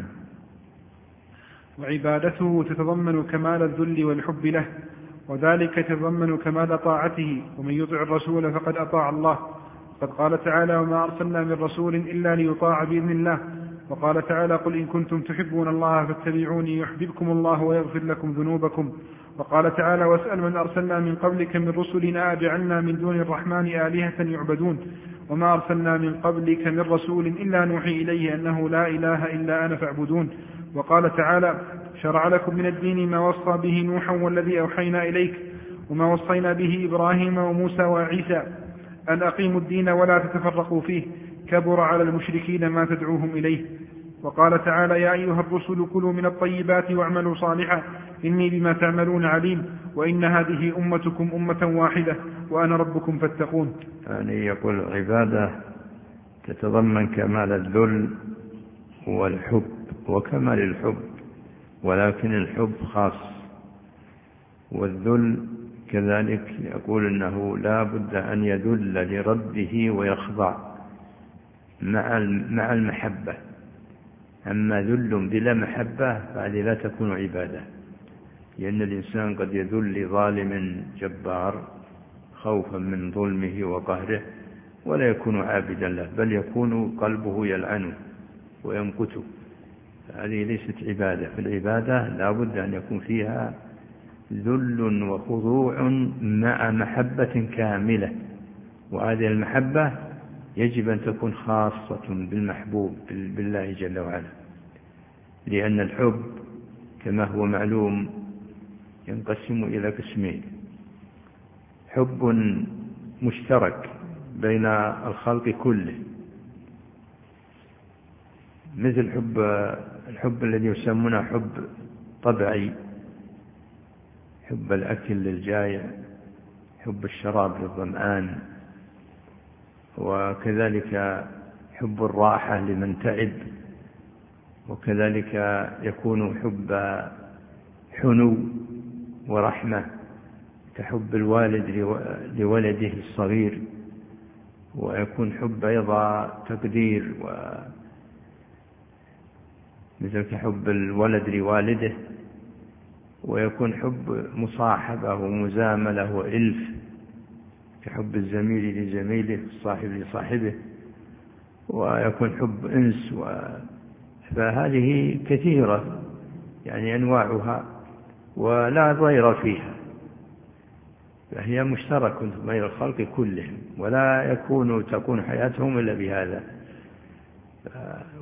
وعبادته تتضمن كمال الذل والحب له، وذلك يتضمن كمال طاعته، ومن يطع الرسول فقد أطاع الله. قد قال تعالى: وما أرسلنا من رسول إلا ليطاع بإذن الله. وقال تعالى: قل إن كنتم تحبون الله فاتبعوني يحببكم الله ويغفر لكم ذنوبكم. وقال تعالى: واسأل من أرسلنا من قبلك من رسلنا أجعلنا من دون الرحمن آلهة يعبدون. وما أرسلنا من قبلك من رسول إلا نوحي إليه أنه لا إله إلا أنا فاعبدون. وقال تعالى: شرع لكم من الدين ما وصى به نوحا والذي أوحينا إليك وما وصينا به إبراهيم وموسى وعيسى أن أقيموا الدين ولا تتفرقوا فيه، كبر على المشركين ما تدعوهم إليه. وقال تعالى: يا أيها الرسل كلوا من الطيبات واعملوا صالحا إني بما تعملون عليم وإن هذه أمتكم أمة واحدة وأنا ربكم فاتقون. يعني يقول العبادة تتضمن كمال الذل والحب وكمال الحب، ولكن الحب خاص، والذل كذلك يقول إنه لا بد أن يذل لربه ويخضع مع المحبة. أما ذل بلا محبة فهذه لا تكون عبادة، لأن الإنسان قد يذل لظالم جبار خوفا من ظلمه وقهره ولا يكون عابدا له، بل يكون قلبه يلعنه ويمقته. هذه ليست عبادة. في العبادة لا بد أن يكون فيها ذل وخضوع مع محبة كاملة، وهذه المحبة يجب أن تكون خاصة بالمحبوب بالله جل وعلا، لأن الحب كما هو معلوم ينقسم إلى قسمين: حب مشترك بين الخلق كله، مثل الحب الذي يسمونه حب طبعي، حب الأكل للجائع، حب الشراب للظمآن، وكذلك حب الراحة لمن تعب، وكذلك يكون حب حنو ورحمة كحب الوالد لولده الصغير، ويكون حب أيضا تقدير مثل كحب الولد لوالده، ويكون حب مصاحبة ومزاملة وإلف كحب الزميل لزميله الصاحب لصاحبه، ويكون حب أنس فهذه كثيرة يعني أنواعها ولا ضير فيها، فهي مشتركة بين الخلق كلهم، ولا تكون حياتهم إلا بهذا.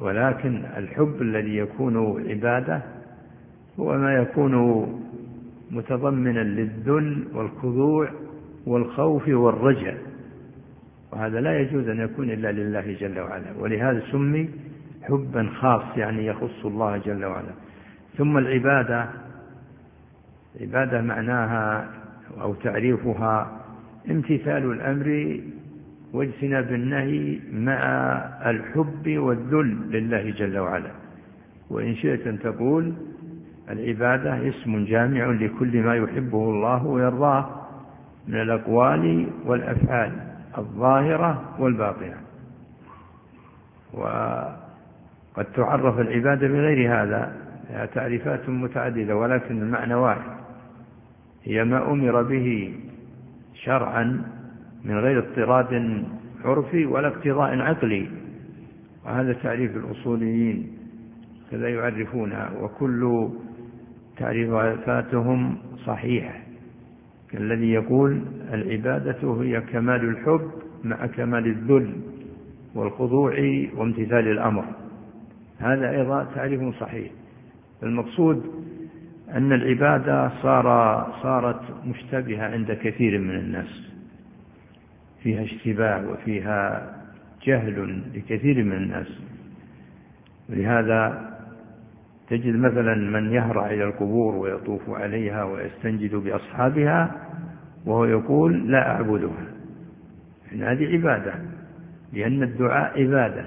ولكن الحب الذي يكون عبادة هو ما يكون متضمنا للذل والخضوع والخوف والرجاء، وهذا لا يجوز أن يكون إلا لله جل وعلا، ولهذا سمي حبا خاص يعني يخص الله جل وعلا. ثم العبادة معناها أو تعريفها امتثال الأمر واجتناب النهي مع الحب والذل لله جل وعلا. وإن شئت أن تقول العبادة اسم جامع لكل ما يحبه الله ويرضاه من الأقوال والأفعال الظاهرة والباطنة. وقد تعرف العبادة بغير هذا، تعريفات متعددة، ولكن المعنى واحد، هي ما أمر به شرعا من غير اضطراد عرفي ولا اقتضاء عقلي، وهذا تعريف الأصوليين كذا يعرفونها، وكل تعريفاتهم صحيحة، كالذي يقول العبادة هي كمال الحب مع كمال الذل والخضوع وامتثال الأمر، هذا أيضا تعريف صحيح. المقصود أن العبادة صارت مشتبهة عند كثير من الناس، فيها اشتباه وفيها جهل لكثير من الناس، ولهذا تجد مثلا من يهرع إلى القبور ويطوف عليها ويستنجد بأصحابها وهو يقول لا أعبدها، إن هذه عبادة، لأن الدعاء عبادة،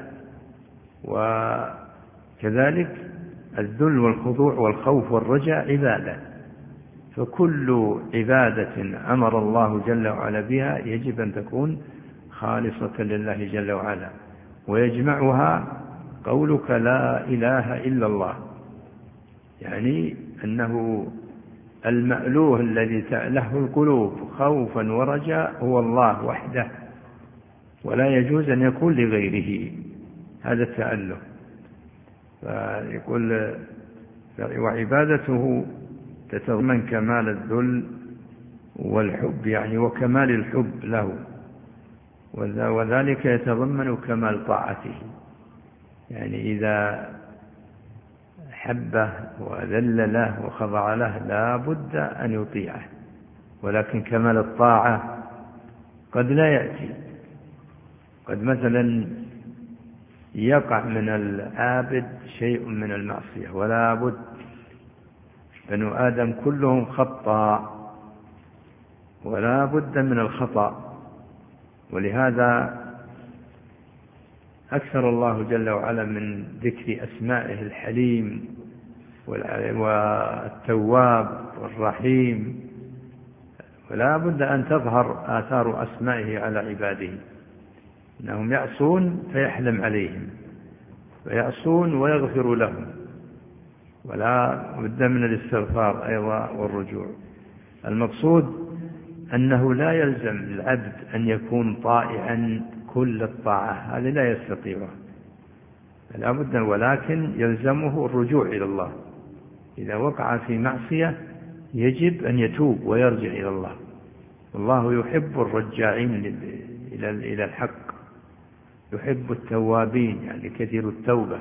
وكذلك الذل والخضوع والخوف والرجاء عبادة. فكل عبادة أمر الله جل وعلا بها يجب أن تكون خالصة لله جل وعلا، ويجمعها قولك لا إله إلا الله، يعني أنه المألوه الذي تأله القلوب خوفا ورجاء هو الله وحده، ولا يجوز أن يكون لغيره، هذا التأله. فيقول وعبادته تتضمن كمال الذل والحب، يعني وكمال الحب له، وذلك يتضمن كمال طاعته، يعني إذا حبه وذل له وخضع له لا بد أن يطيعه، ولكن كمال الطاعة قد لا يأتي، قد مثلا يقع من العابد شيء من المعصية ولا بد، بنو آدم كلهم خطاء ولا بد من الخطأ، ولهذا أكثر الله جل وعلا من ذكر أسمائه الحليم والتواب والرحيم، ولا بد أن تظهر آثار أسمائه على عباده، إنهم يعصون فيحلم عليهم، ويعصون ويغفر لهم، ولا بد من الاستغفار أيضا والرجوع. المقصود أنه لا يلزم العبد أن يكون طائعا كل الطاعة، هذا لا يستطيعه، لا بد، ولكن يلزمه الرجوع إلى الله، إذا وقع في معصية يجب أن يتوب ويرجع إلى الله، والله يحب الرجاعين إلى الحق، يحب التوابين يعني كثير التوبة،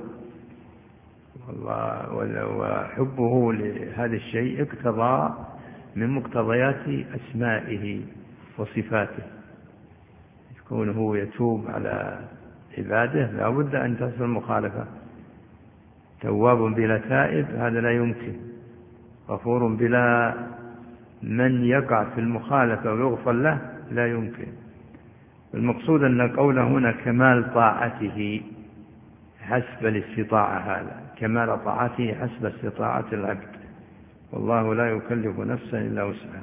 وحبه لهذا الشيء اقتضى من مقتضيات أسمائه وصفاته، كونه يتوب على عباده لا بد أن تحصل المخالفة، تواب بلا تائب هذا لا يمكن، غفور بلا من يقع في المخالفة ويغفر له لا يمكن. المقصود أن قوله هنا كمال طاعته حسب الاستطاعة، هذا كمال طاعته حسب استطاعة العبد، والله لا يكلف نفسا إلا وسعها،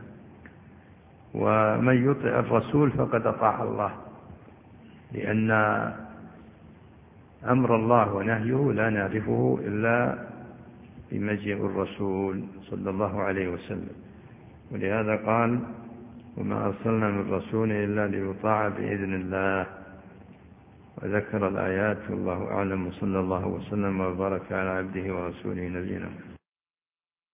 ومن يطع الرسول فقد أطاع الله، لأن أمر الله ونهيه لا نعرفه إلا بمجيء الرسول صلى الله عليه وسلم، ولهذا قال وما أرسلنا من رسول إلا ليطاع بإذن الله، وذكر الآيات والله أعلم، وصلى الله وسلم وبارك على عبده ورسوله نبينا